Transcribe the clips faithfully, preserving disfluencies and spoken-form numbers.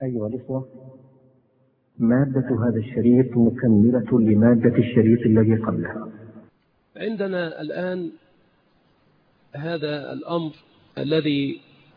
أيها الإخوة، مادة هذا الشريط مكملة لمادة الشريط الذي قبله. عندنا الآن هذا الأمر الذي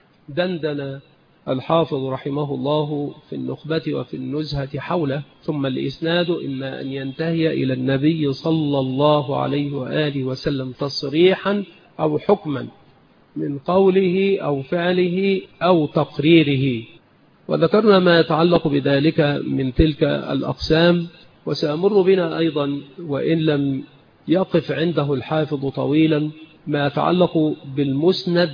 دندن الحافظ رحمه الله في النخبة وفي النزهة حوله، ثم الإسناد إما أن ينتهي إلى النبي صلى الله عليه وآله وسلم تصريحا أو حكما من قوله أو فعله أو تقريره، وذكرنا ما يتعلق بذلك من تلك الأقسام. وسأمر بنا أيضا وإن لم يقف عنده الحافظ طويلا ما يتعلق بالمسند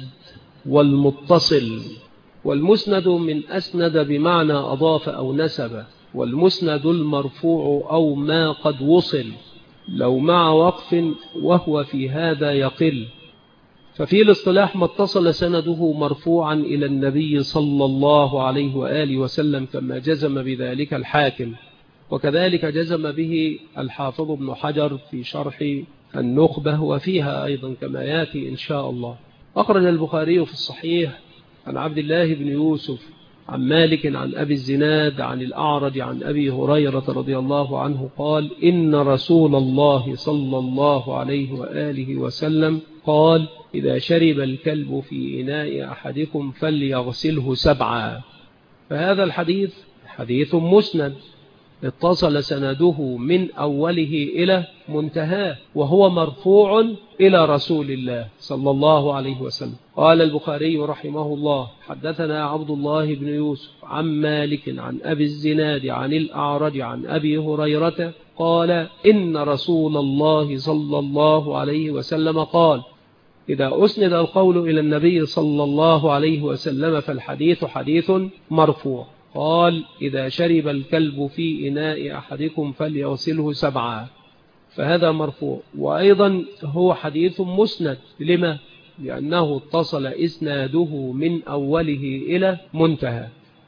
والمتصل. والمسند من أسند بمعنى أضاف أو نسب، والمسند المرفوع أو ما قد وصل لو مع وقف وهو في هذا يقل. ففي الاصطلاح ما اتصل سنده مرفوعا إلى النبي صلى الله عليه وآله وسلم كما جزم بذلك الحاكم، وكذلك جزم به الحافظ ابن حجر في شرح النخبة وفيها أيضا كما يأتي إن شاء الله. أخرج البخاري في الصحيح عن عبد الله بن يوسف عن مالك عن أبي الزناد عن الأعرج عن أبي هريرة رضي الله عنه قال: إن رسول الله صلى الله عليه وآله وسلم قال: إذا شرب الكلب في إناء أحدكم فليغسله سبعا. فهذا الحديث حديث مسند اتصل سنده من أوله إلى منتهاه، وهو مرفوع إلى رسول الله صلى الله عليه وسلم. قال البخاري رحمه الله: حدثنا عبد الله بن يوسف عن مالك عن أبي الزناد عن الأعرج عن أبي هريرة قال: إن رسول الله صلى الله عليه وسلم قال: إذا أسند القول إلى النبي صلى الله عليه وسلم فالحديث حديث مرفوع. قال: إذا شرب الكلب في إناء أحدكم فليغسله سبعا. فهذا مرفوع، وأيضا هو حديث مسند. لما؟ لأنه اتصل إسناده من أوله إلى منتهى.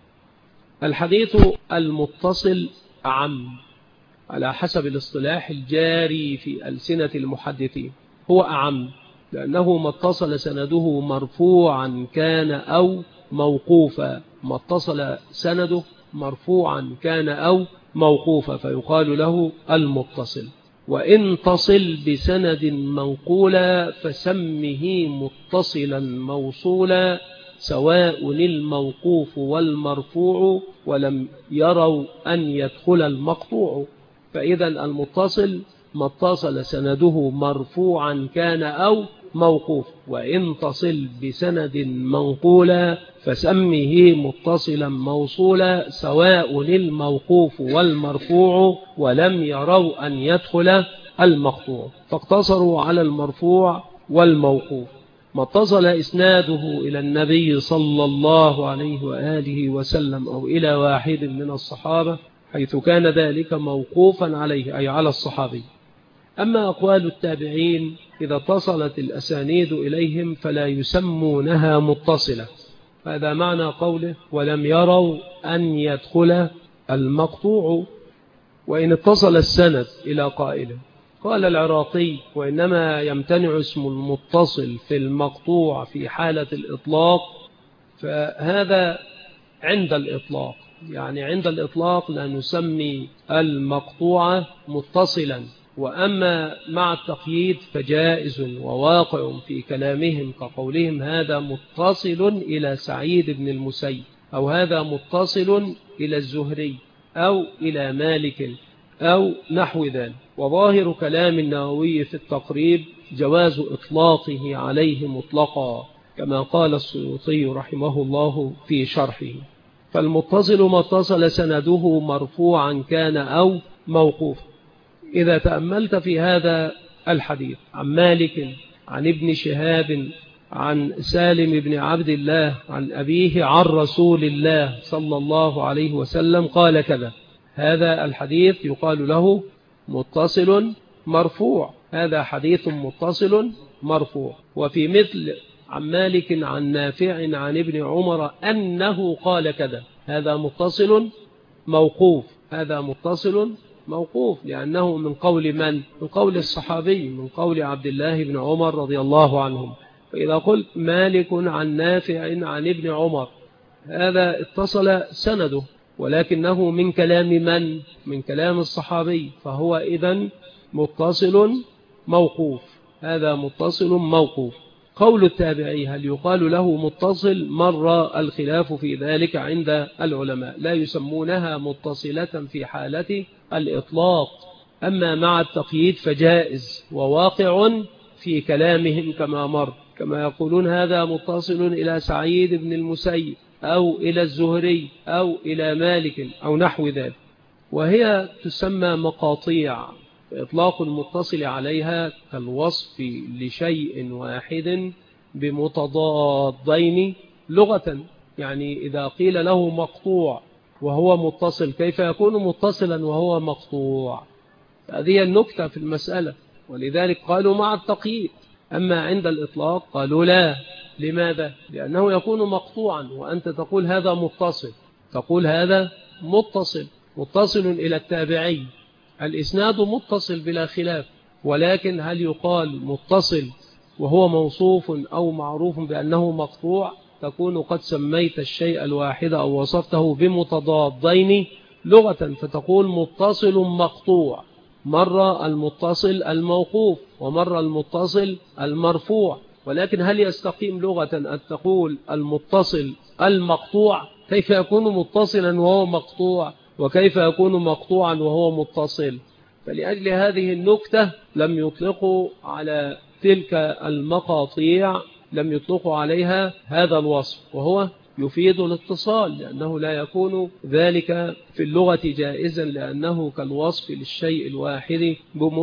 الحديث المتصل أعم على حسب الاصطلاح الجاري في ألسنة المحدثين، هو أعم لأنه ما اتصل سنده مرفوعا كان أو موقوفا، ما اتصل سنده مرفوعا كان أو موقوفا فيقال له المتصل. وإن تصل بسند منقولا فسمه متصلا موصولا، سواء الموقوف والمرفوع ولم يروا أن يدخل المقطوع. فإذا المتصل ما اتصل سنده مرفوعا كان أو موقوف. وإن تصل بسند منقولا فسمه متصلا موصولا، سواء الموقوف والمرفوع ولم يروا أن يدخل المقطوع، فاقتصروا على المرفوع والموقوف. ما اتصل إسناده إلى النبي صلى الله عليه وآله وسلم أو إلى واحد من الصحابة حيث كان ذلك موقوفا عليه أي على الصحابي. أما أقوال التابعين إذا اتصلت الأسانيد إليهم فلا يسمونها متصلة. هذا معنى قوله: ولم يروا أن يدخل المقطوع. وإن اتصل السند إلى قائله، قال العراقي: وإنما يمتنع اسم المتصل في المقطوع في حالة الإطلاق. فهذا عند الإطلاق، يعني عند الإطلاق لا نسمي المقطوع متصلا. وأما مع التقييد فجائز وواقع في كلامهم، كقولهم: هذا متصل إلى سعيد بن المسيب، أو هذا متصل إلى الزهري، أو إلى مالك، أو نحو ذلك. وظاهر كلام النووي في التقريب جواز إطلاقه عليه مطلقا، كما قال السيوطي رحمه الله في شرحه. فالمتصل ما اتصل سنده مرفوعا كان أو موقوف. إذا تأملت في هذا الحديث عن مالك عن ابن شهاب عن سالم بن عبد الله عن أبيه عن رسول الله صلى الله عليه وسلم قال كذا، هذا الحديث يقال له متصل مرفوع. هذا حديث متصل مرفوع. وفي مثل عن مالك عن نافع عن ابن عمر أنه قال كذا، هذا متصل موقوف. هذا متصل موقوف لأنه من قول من؟ من قول الصحابي، من قول عبد الله بن عمر رضي الله عنهم. فإذا قلت مالك عن نافع عن ابن عمر هذا اتصل سنده، ولكنه من كلام من؟ من كلام الصحابي، فهو إذن متصل موقوف. هذا متصل موقوف. قول التابعي هل يقال له متصل؟ مر الخلاف في ذلك عند العلماء، لا يسمونها متصلة في حالة الإطلاق، أما مع التقييد فجائز وواقع في كلامهم كما مر، كما يقولون هذا متصل إلى سعيد بن المسيب أو إلى الزهري أو إلى مالك أو نحو ذلك، وهي تسمى مقاطيع. إطلاق المتصل عليها كالوصف لشيء واحد بمتضادين لغة، يعني إذا قيل له مقطوع وهو متصل كيف يكون متصلا وهو مقطوع؟ هذه النكتة في المسألة، ولذلك قالوا مع التقييد. أما عند الإطلاق قالوا لا. لماذا؟ لأنه يكون مقطوعا وأنت تقول هذا متصل، تقول هذا متصل متصل إلى التابعي، الإسناد متصل بلا خلاف، ولكن هل يقال متصل وهو موصوف أو معروف بأنه مقطوع؟ تكون قد سميت الشيء الواحد أو وصفته بمتضادين لغة، فتقول متصل مقطوع. مر المتصل الموقوف ومر المتصل المرفوع، ولكن هل يستقيم لغة أن تقول المتصل المقطوع؟ كيف يكون متصلا وهو مقطوع، وكيف يكون مقطوعا وهو متصل؟ فلأجل هذه النكتة لم يطلقوا على تلك المقاطيع، لم يطلقوا عليها هذا الوصف، وهو يفيد الاتصال، لأنه لا يكون ذلك في اللغة جائزا، لأنه كالوصف للشيء الواحد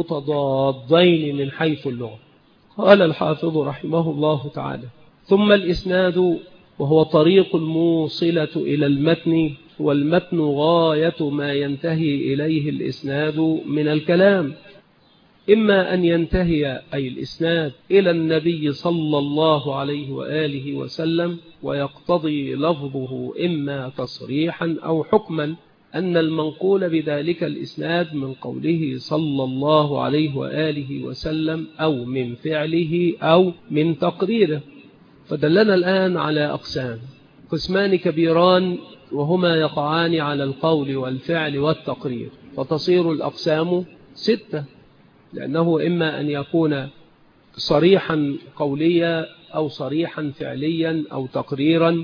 بمتضادين من حيث اللغة. قال الحافظ رحمه الله تعالى: ثم الإسناد وهو طريق الموصلة إلى المتن، والمتن غاية ما ينتهي إليه الإسناد من الكلام، إما أن ينتهي أي الإسناد إلى النبي صلى الله عليه وآله وسلم، ويقتضي لفظه إما تصريحا أو حكما أن المنقول بذلك الإسناد من قوله صلى الله عليه وآله وسلم أو من فعله أو من تقريره. فدلنا الآن على أقسام، قسمان كبيران وهما يقعان على القول والفعل والتقرير، فتصير الأقسام ستة، لأنه إما أن يكون صريحا قوليا أو صريحا فعليا أو تقريرا،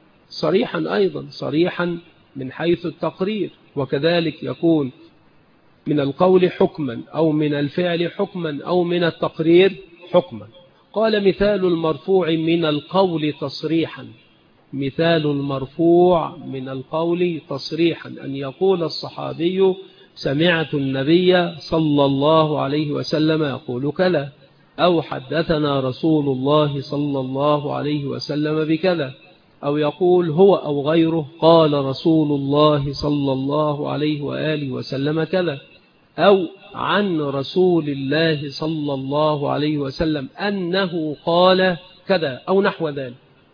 صريحا أيضا صريحا من حيث التقرير، وكذلك يكون من القول حكما أو من الفعل حكما أو من التقرير حكما. قال: مثال المرفوع من القول تصريحا، مثال المرفوع من القول تصريحا أن يقول الصحابي: سمعت النبي صلى الله عليه وسلم يقول كذا، أو حدثنا رسول الله صلى الله عليه وسلم بكذا، أو يقول هو أو غيره قال رسول الله صلى الله عليه وآله وسلم كذا، أو عن رسول الله صلى الله عليه وسلم أنه قال كذا أو نحو ذلك.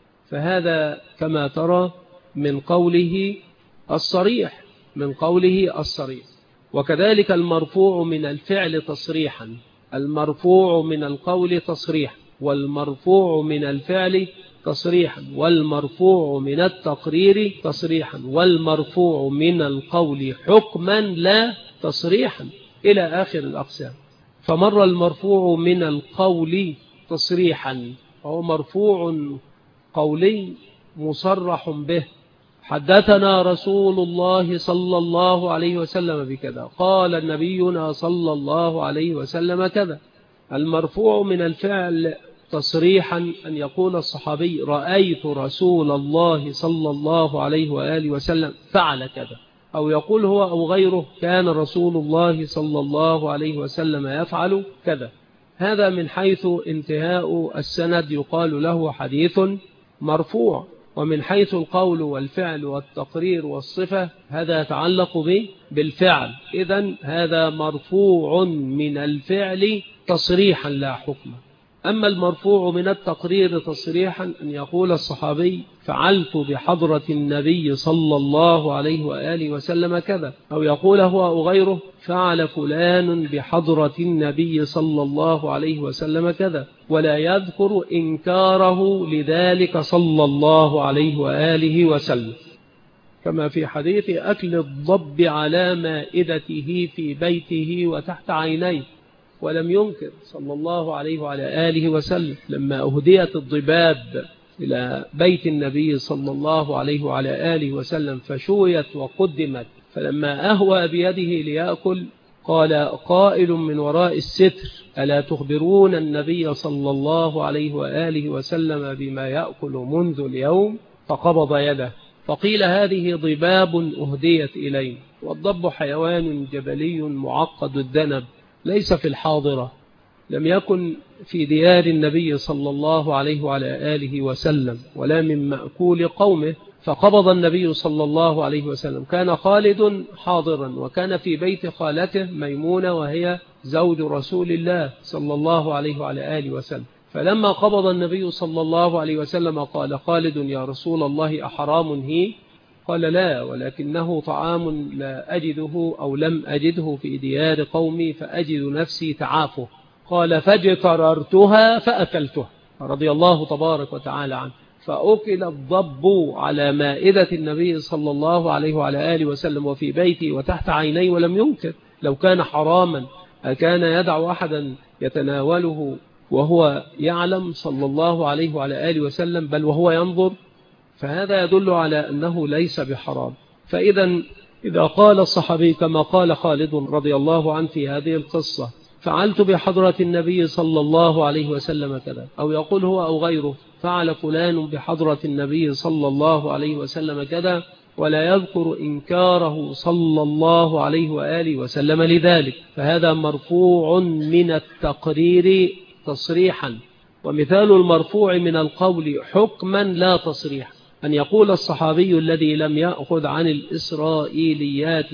فهذا كما ترى من قوله الصريح، من قوله الصريح. وكذلك المرفوع من الفعل تصريحا، المرفوع من القول تصريحا، والمرفوع من الفعل تصريحا، والمرفوع من التقرير تصريحا، والمرفوع من القول حكما لا تصريحا، إلى آخر الأقسام. فمر المرفوع من القول تصريحا وهو مرفوع قولي مصرح به، حدثنا رسول الله صلى الله عليه وسلم بكذا، قال نبينا صلى الله عليه وسلم كذا. المرفوع من الفعل تصريحا أن يقول الصحابي: رأيت رسول الله صلى الله عليه وآله وسلم فعل كذا، أو يقول هو أو غيره كان رسول الله صلى الله عليه وسلم يفعل كذا. هذا من حيث انتهاء السند يقال له حديث مرفوع. ومن حيث القول والفعل والتقرير والصفة هذا يتعلق به بالفعل، إذن هذا مرفوع من الفعل تصريحا لا حكما. أما المرفوع من التقرير تصريحا أن يقول الصحابي فعلت بحضرة النبي صلى الله عليه وآله وسلم كذا، أو يقول هو أو غيره فعل فلان بحضرة النبي صلى الله عليه وسلم كذا، ولا يذكر إنكاره لذلك صلى الله عليه وآله وسلم، كما في حديث أكل الضب على مائدته في بيته وتحت عينيه، ولم ينكر صلى الله عليه وعلى آله وسلم لما أهديت الضباب إلى بيت النبي صلى الله عليه وعلى آله وسلم فشويت وقدمت، فلما أهوى بيده ليأكل قال قائل من وراء الستر ألا تخبرون النبي صلى الله عليه وآله وسلم بما يأكل منذ اليوم؟ فقبض يده، فقيل هذه ضباب أهديت إليه، والضب حيوان جبلي معقد الذنب ليس في الحاضرة، لم يكن في ديار النبي صلى الله عليه وعلى آله وسلم ولا من مأكول قومه، فقبض النبي صلى الله عليه وسلم. كان خالد حاضرا وكان في بيت خالته ميمونة وهي زوج رسول الله صلى الله عليه وعلى آله وسلم، فلما قبض النبي صلى الله عليه وسلم قال خالد يا رسول الله أحرام هي؟ قال لا، ولكنه طعام لا أجده أو لم أجده في ديار قومي فأجد نفسي تعافه. قال فاجتررتها فأكلتها رضي الله تبارك وتعالى عنه، فأكل الضب على مائدة النبي صلى الله عليه وعلى آله وسلم وفي بيته وتحت عينيه ولم ينكر. لو كان حراما أكان يدع أحدا يتناوله وهو يعلم صلى الله عليه وعلى آله وسلم بل وهو ينظر؟ فهذا يدل على أنه ليس بحرام. فإذا إذا قال الصحابي كما قال خالد رضي الله عنه في هذه القصة فعلت بحضرة النبي صلى الله عليه وسلم كذا، أو يقول هو أو غيره فعل فلان بحضرة النبي صلى الله عليه وسلم كذا، ولا يذكر إنكاره صلى الله عليه وآله وسلم لذلك، فهذا مرفوع من التقرير تصريحا. ومثال المرفوع من القول حكما لا تصريحا أن يقول الصحابي الذي لم يأخذ عن الإسرائيليات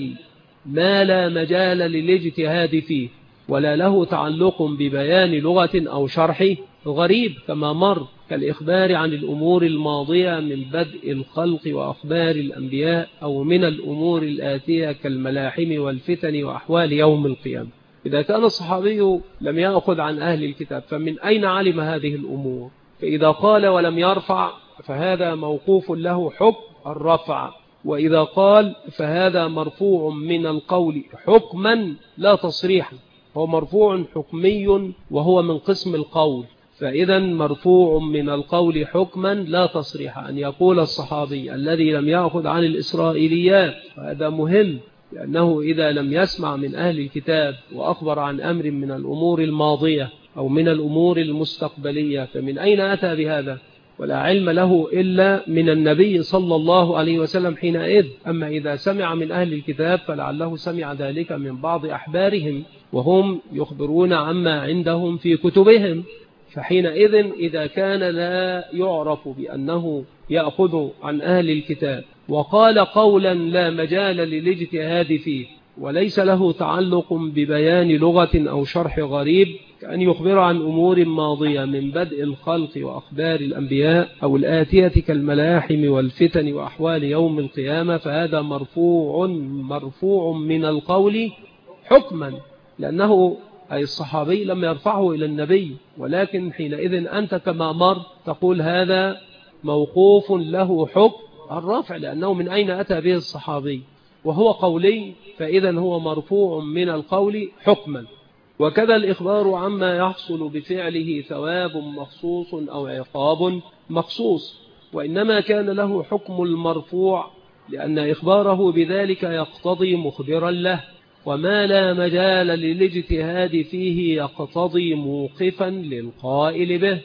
ما لا مجال للاجتهاد فيه ولا له تعلق ببيان لغة أو شرح غريب كما مر، كالإخبار عن الأمور الماضية من بدء الخلق وأخبار الأنبياء، أو من الأمور الآتية كالملاحم والفتن وأحوال يوم القيامة. إذا كان الصحابي لم يأخذ عن أهل الكتاب فمن أين علم هذه الأمور؟ فإذا قال ولم يرفع فهذا موقوف له حكم الرفع، وإذا قال فهذا مرفوع من القول حكما لا تصريحا، هو مرفوع حكمي وهو من قسم القول. فإذا مرفوع من القول حكما لا تصريحا أن يقول الصحابي الذي لم يأخذ عن الإسرائيليات، وهذا مهم لأنه إذا لم يسمع من أهل الكتاب وأخبر عن أمر من الأمور الماضية أو من الأمور المستقبلية فمن أين أتى بهذا؟ ولا علم له إلا من النبي صلى الله عليه وسلم حينئذ. أما إذا سمع من أهل الكتاب فلعله سمع ذلك من بعض أحبارهم وهم يخبرون عما عندهم في كتبهم، فحينئذ إذا كان لا يعرف بأنه يأخذ عن أهل الكتاب وقال قولا لا مجال للاجتهاد فيه وليس له تعلق ببيان لغة أو شرح غريب، كأن يخبر عن أمور ماضية من بدء الخلق وأخبار الأنبياء أو الآتية كالملاحم والفتن وأحوال يوم القيامة، فهذا مرفوع مرفوع من القول حكما، لأنه أي الصحابي لم يرفعه إلى النبي، ولكن حينئذ أنت كما مر تقول هذا موقوف له حكم الرفع، لأنه من أين أتى به الصحابي وهو قولي، فإذا هو مرفوع من القول حكما. وكذا الإخبار عما يحصل بفعله ثواب مخصوص أو عقاب مخصوص، وإنما كان له حكم المرفوع لأن إخباره بذلك يقتضي مخبرا له، وما لا مجال للاجتهاد فيه يقتضي موقفا للقائل به،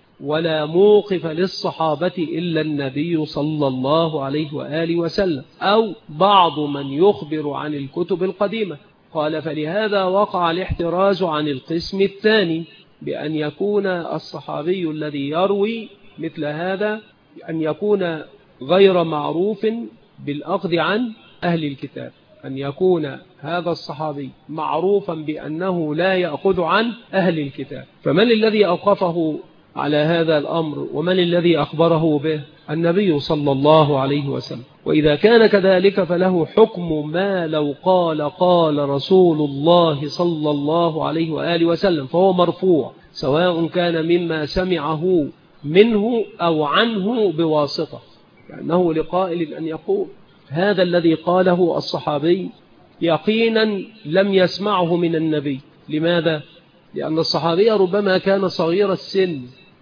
ولا موقف للصحابة إلا النبي صلى الله عليه وآله وسلم أو بعض من يخبر عن الكتب القديمة. قال فلهذا وقع الاحتراز عن القسم الثاني بأن يكون الصحابي الذي يروي مثل هذا أن يكون غير معروف بالأخذ عن أهل الكتاب، أن يكون هذا الصحابي معروفا بأنه لا يأخذ عن أهل الكتاب، فمن الذي أوقفه على هذا الأمر ومن الذي أخبره به؟ النبي صلى الله عليه وسلم. وإذا كان كذلك فله حكم ما لو قال قال رسول الله صلى الله عليه وآله وسلم، فهو مرفوع سواء كان مما سمعه منه أو عنه بواسطة، لأنه لقائل أن يقول هذا الذي قاله الصحابي يقينا لم يسمعه من النبي. لماذا؟ لأن الصحابي ربما كان صغير السن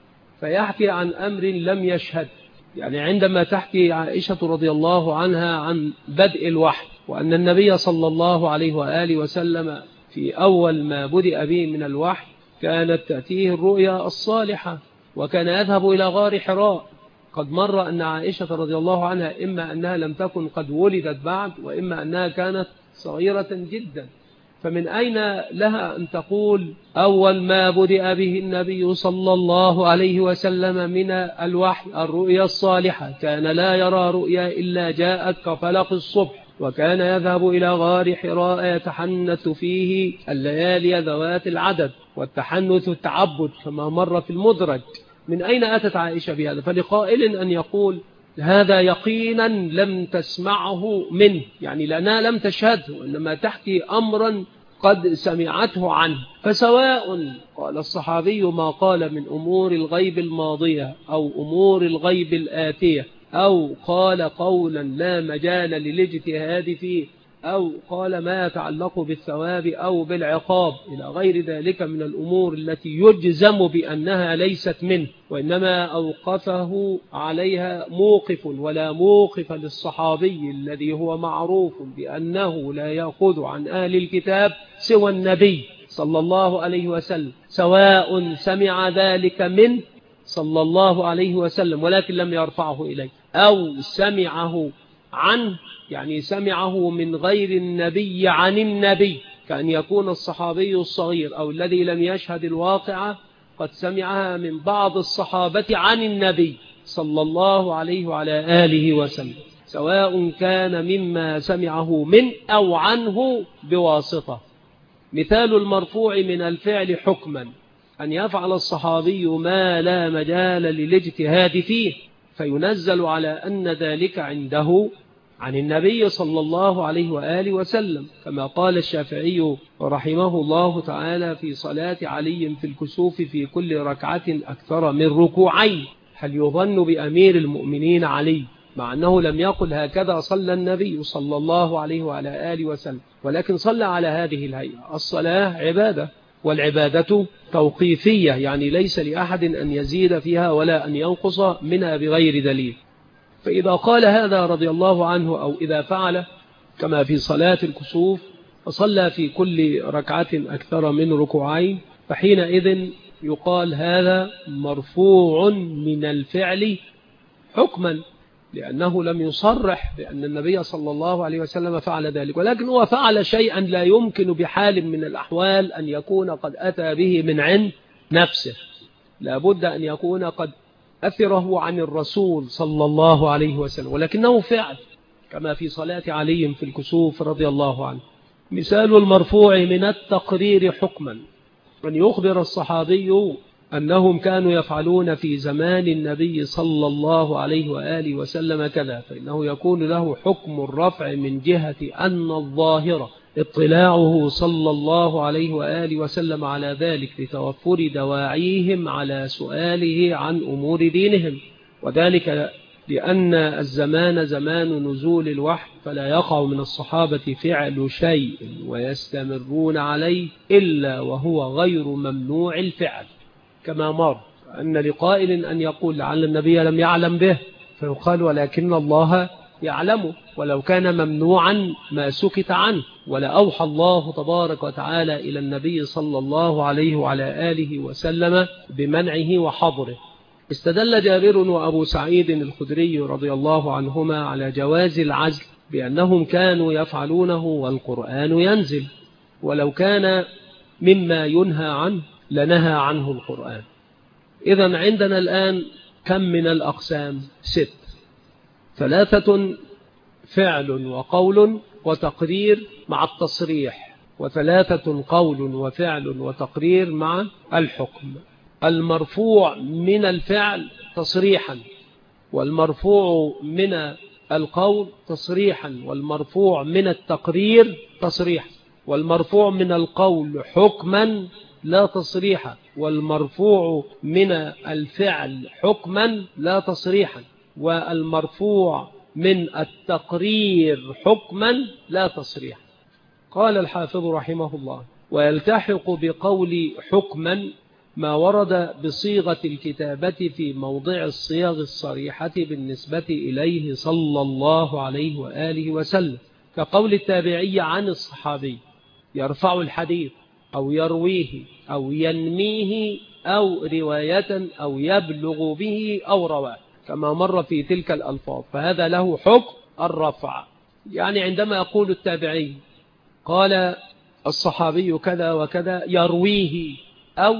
فيحكي عن أمر لم يشهد. يعني عندما تحكي عائشة رضي الله عنها عن بدء الوحي وأن النبي صلى الله عليه وآله وسلم في أول ما بدأ به من الوحي كانت تأتيه الرؤيا الصالحة وكان يذهب إلى غار حراء. قد مر أن عائشة رضي الله عنها إما أنها لم تكن قد ولدت بعد وإما أنها كانت صغيرة جدا، فمن أين لها أن تقول أول ما بدأ به النبي صلى الله عليه وسلم من الوحي الرؤيا الصالحة، كان لا يرى رؤيا إلا جاءت كفلق الصبح، وكان يذهب إلى غار حراء يتحنث فيه الليالي ذوات العدد، والتحنث التعبد كما مر في المدرج. من أين أتت عائشة بهذا؟ فلقائل أن يقول هذا يقينا لم تسمعه منه، يعني لأنها لم تشهده وإنما تحكي أمرا قد سمعته عنه. فسواء قال الصحابي ما قال من أمور الغيب الماضية أو أمور الغيب الآتية، أو قال قولا لا مجال للاجتهاد فيه، أو قال ما يتعلق بالثواب أو بالعقاب إلى غير ذلك من الأمور التي يجزم بأنها ليست منه، وإنما أوقفه عليها موقف ولا موقف للصحابي الذي هو معروف بأنه لا يأخذ عن أهل الكتاب سوى النبي صلى الله عليه وسلم، سواء سمع ذلك منه صلى الله عليه وسلم ولكن لم يرفعه إليه، أو سمعه عنه يعني سمعه من غير النبي عن النبي، كأن يكون الصحابي الصغير أو الذي لم يشهد الواقعة قد سمعها من بعض الصحابة عن النبي صلى الله عليه وعلى آله وسلم، سواء كان مما سمعه من أو عنه بواسطة. مثال المرفوع من الفعل حكما أن يفعل الصحابي ما لا مجال للاجتهاد فيه فينزل على أن ذلك عنده عن النبي صلى الله عليه وآله وسلم، كما قال الشافعي رحمه الله تعالى في صلاة علي في الكسوف في كل ركعة أكثر من ركوعين، هل يظن بأمير المؤمنين علي؟ مع أنه لم يقل هكذا صلى النبي صلى الله عليه وعلى آله وسلم، ولكن صلى على هذه الهيئة. الصلاة عبادة، والعبادة توقيفية، يعني ليس لأحد أن يزيد فيها ولا أن ينقص منها بغير دليل. فإذا قال هذا رضي الله عنه أو إذا فعل كما في صلاة الكسوف وصلى في كل ركعة أكثر من ركوعين، فحينئذ يقال هذا مرفوع من الفعل حكما، لأنه لم يصرح بأن النبي صلى الله عليه وسلم فعل ذلك، ولكن هو فعل شيئا لا يمكن بحال من الأحوال أن يكون قد أتى به من عند نفسه، لابد أن يكون قد أثره عن الرسول صلى الله عليه وسلم، ولكنه فعل كما في صلاة علي في الكسوف رضي الله عنه. مثال المرفوع من التقرير حكما من يخبر الصحابي أنهم كانوا يفعلون في زمان النبي صلى الله عليه وآله وسلم كذا، فإنه يكون له حكم الرفع من جهة أن الظاهرة اطلاعه صلى الله عليه وآله وسلم على ذلك لتوفر دواعيهم على سؤاله عن أمور دينهم، وذلك لأن الزمان زمان نزول الوحي، فلا يقع من الصحابة فعل شيء ويستمرون عليه إلا وهو غير ممنوع الفعل، كما مر أن لقائل أن يقول لعل النبي لم يعلم به، فيقال ولكن الله يعلمه، ولو كان ممنوعا ما سكت عنه، ولا أوحى الله تبارك وتعالى إلى النبي صلى الله عليه وعلى آله وسلم بمنعه وحظره. استدل جابر وأبو سعيد الخدري رضي الله عنهما على جواز العزل بأنهم كانوا يفعلونه والقرآن ينزل، ولو كان مما ينهى عنه لنهى عنه القرآن. إذن عندنا الآن كم من الأقسام؟ ست. ثلاثة فعل وقول وتقرير مع التصريح، وثلاثة قول وفعل وتقرير مع الحكم. المرفوع من الفعل تصريحا، والمرفوع من القول تصريحا، والمرفوع من التقرير تصريحا، والمرفوع من القول حكما لا تصريحا، والمرفوع من الفعل حكما لا تصريحا، والمرفوع من التقرير حكما لا تصريحا. قال الحافظ رحمه الله: ويلتحق بقول حكما ما ورد بصيغة الكتابة في موضع الصيغ الصريحة بالنسبة إليه صلى الله عليه وآله وسلم، كقول التابعي عن الصحابي يرفع الحديث أو يرويه أو ينميه أو رواية أو يبلغ به أو رواه، كما مر في تلك الألفاظ، فهذا له حكم الرفع. يعني عندما يقول التابعي قال الصحابي كذا وكذا يرويه أو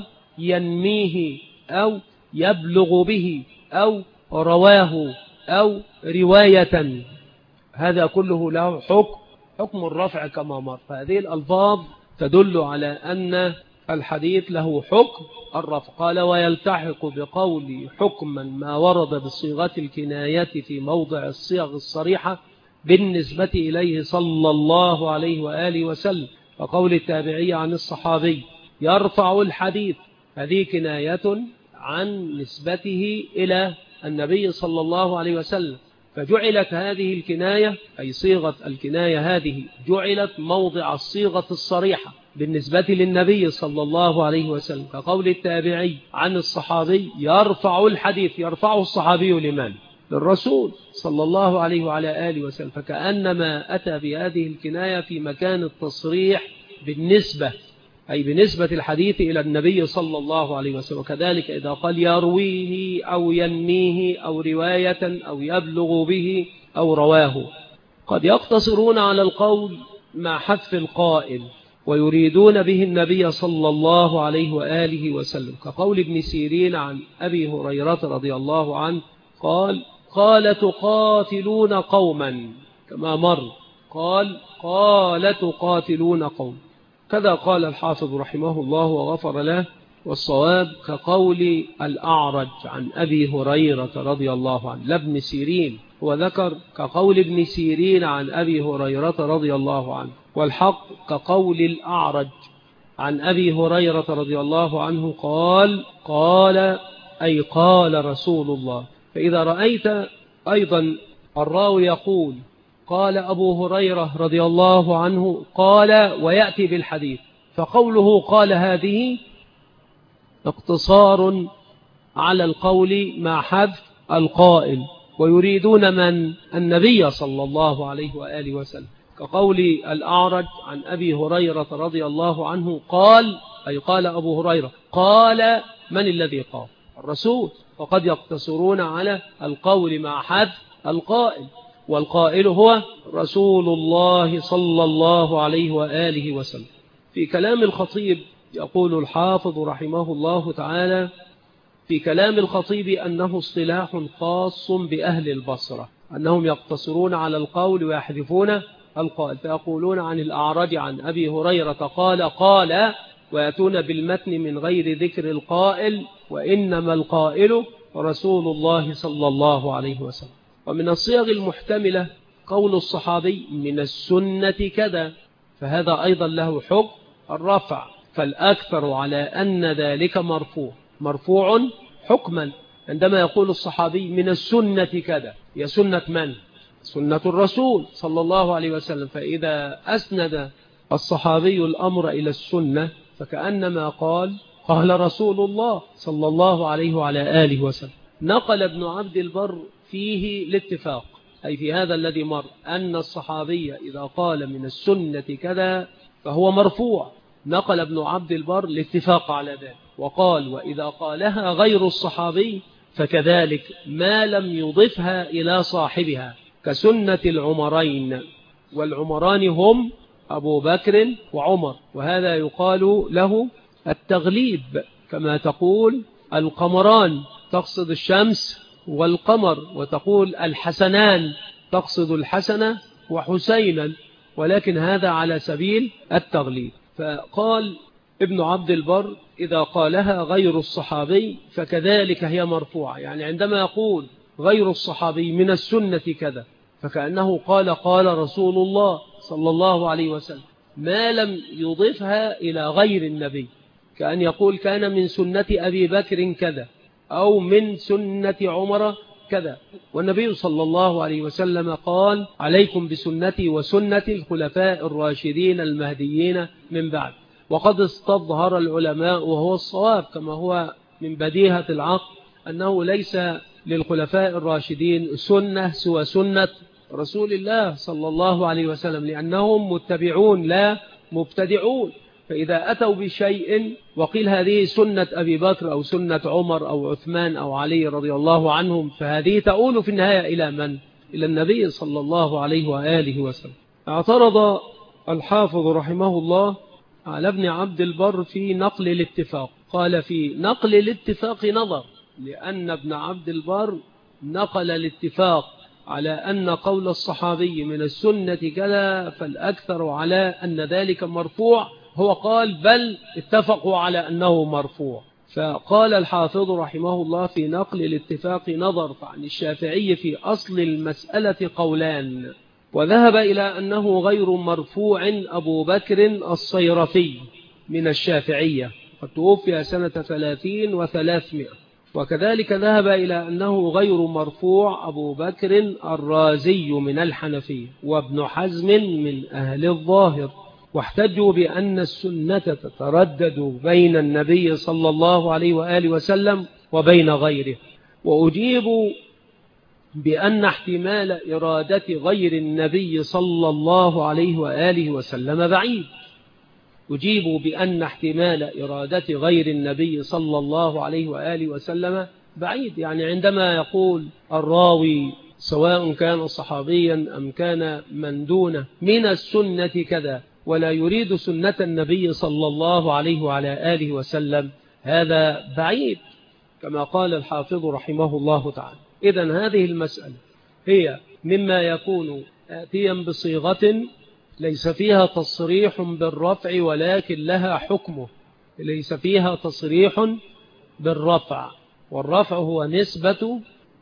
ينميه أو يبلغ به أو رواه أو رواية، هذا كله له حكم حكم الرفع كما مر. فهذه الألفاظ تدل على أن الحديث له حكم الرفع. قال: ويلتحق بقول حكما ما ورد بصيغة الكناية في موضع الصيغ الصريحة بالنسبة إليه صلى الله عليه وآله وسلم، فقول التابعي عن الصحابي يرفع الحديث، هذه كناية عن نسبته إلى النبي صلى الله عليه وسلم، فجعلت هذه الكناية أي صيغة الكناية هذه جعلت موضع الصيغة الصريحة بالنسبة للنبي صلى الله عليه وسلم، كقول التابعي عن الصحابي يرفع الحديث، يرفعه الصحابي لمن؟ للرسول صلى الله عليه وعلى آله وسلم، فكأنما أتى بهذه الكناية في مكان التصريح بالنسبة، أي بنسبة الحديث إلى النبي صلى الله عليه وسلم. وكذلك إذا قال يرويه أو ينميه أو رواية أو يبلغ به أو رواه. قد يقتصرون على القول مع حذف القائل ويريدون به النبي صلى الله عليه وآله وسلم، كقول ابن سيرين عن أبي هريرة رضي الله عنه قال: قال تقاتلون قوما، كما مر قال قال تقاتلون قوم. كذا قال الحافظ رحمه الله وغفر له، والصواب كقول الأعرج عن أبي هريرة رضي الله عنه، لابن سيرين، هو ذكر كقول ابن سيرين عن أبي هريرة رضي الله عنه، والحق كقول الأعرج عن أبي هريرة رضي الله عنه قال قال أي قال رسول الله. فإذا رأيت أيضا الراوي يقول قال أبو هريرة رضي الله عنه قال ويأتي بالحديث، فقوله قال هذه اقتصار على القول مع حذف القائل، ويريدون من؟ النبي صلى الله عليه وآله وسلم، كقول الأعرج عن أبي هريرة رضي الله عنه قال أي قال أبو هريرة قال من الذي قال؟ الرسول. وقد يقتصرون على القول مع حذف القائل، والقائل هو رسول الله صلى الله عليه وآله وسلم. في كلام الخطيب يقول الحافظ رحمه الله تعالى في كلام الخطيب أنه اصطلاح خاص بأهل البصرة، أنهم يقتصرون على القول ويحذفون القائل، فيقولون عن الأعرج عن أبي هريرة قال قال، ويأتون بالمتن من غير ذكر القائل، وإنما القائل رسول الله صلى الله عليه وسلم. ومن الصيغ المحتملة قول الصحابي من السنة كذا، فهذا أيضا له حكم الرفع، فالأكثر على أن ذلك مرفوع مرفوع حكما. عندما يقول الصحابي من السنة كذا، هي سنة من؟ سنة الرسول صلى الله عليه وسلم. فإذا أسند الصحابي الأمر إلى السنة فكأنما قال قال رسول الله صلى الله عليه وعلى آله وسلم. نقل ابن عبد البر فيه الاتفاق، أي في هذا الذي مر، أن الصحابي إذا قال من السنة كذا فهو مرفوع. نقل ابن عبد البر الاتفاق على ذلك، وقال وإذا قالها غير الصحابي فكذلك ما لم يضفها إلى صاحبها، كسنة العمرين، والعمران هم أبو بكر وعمر، وهذا يقال له التغليب، كما تقول القمران تقصد الشمس والقمر، وتقول الحسنان تقصد الحسن وحسينا، ولكن هذا على سبيل التغليب. فقال ابن عبد البر إذا قالها غير الصحابي فكذلك هي مرفوعة، يعني عندما يقول غير الصحابي من السنة كذا فكأنه قال قال رسول الله صلى الله عليه وسلم، ما لم يضيفها إلى غير النبي، كأن يقول كان من سنة أبي بكر كذا أو من سنة عمر كذا، والنبي صلى الله عليه وسلم قال عليكم بسنتي وسنة الخلفاء الراشدين المهديين من بعد. وقد استظهر العلماء وهو الصواب كما هو من بديهة العقل أنه ليس للخلفاء الراشدين سنة سوى سنة رسول الله صلى الله عليه وسلم، لأنهم متبعون لا مبتدعون. فإذا أتوا بشيء وقيل هذه سنة أبي بكر أو سنة عمر أو عثمان أو علي رضي الله عنهم، فهذه تؤول في النهاية إلى من؟ إلى النبي صلى الله عليه وآله وسلم. اعترض الحافظ رحمه الله على ابن عبد البر في نقل الاتفاق، قال في نقل الاتفاق نظر، لأن ابن عبد البر نقل الاتفاق على أن قول الصحابي من السنة كذا فالأكثر على أن ذلك مرفوع، هو قال بل اتفقوا على أنه مرفوع. فقال الحافظ رحمه الله في نقل الاتفاق نظر، فعن الشافعي في أصل المسألة قولان، وذهب إلى أنه غير مرفوع أبو بكر الصيرفي من الشافعية، قد توفي سنة ثلاثين وثلاثمائة. وكذلك ذهب إلى أنه غير مرفوع أبو بكر الرازي من الحنفية، وابن حزم من أهل الظاهر، واحتجوا بأن السنة تتردد بين النبي صلى الله عليه وآله وسلم وبين غيره. وأجيبوا بأن احتمال إرادة غير النبي صلى الله عليه وآله وسلم بعيد. أجيبوا بأن احتمال إرادة غير النبي صلى الله عليه وآله وسلم بعيد، يعني عندما يقول الراوي سواء كان صحابيا أم كان من دونه من السنة كذا ولا يريد سنة النبي صلى الله عليه وعلى آله وسلم، هذا بعيد كما قال الحافظ رحمه الله تعالى. إذن هذه المسألة هي مما يكون آتيا بصيغة ليس فيها تصريح بالرفع ولكن لها حكمه، ليس فيها تصريح بالرفع، والرفع هو نسبة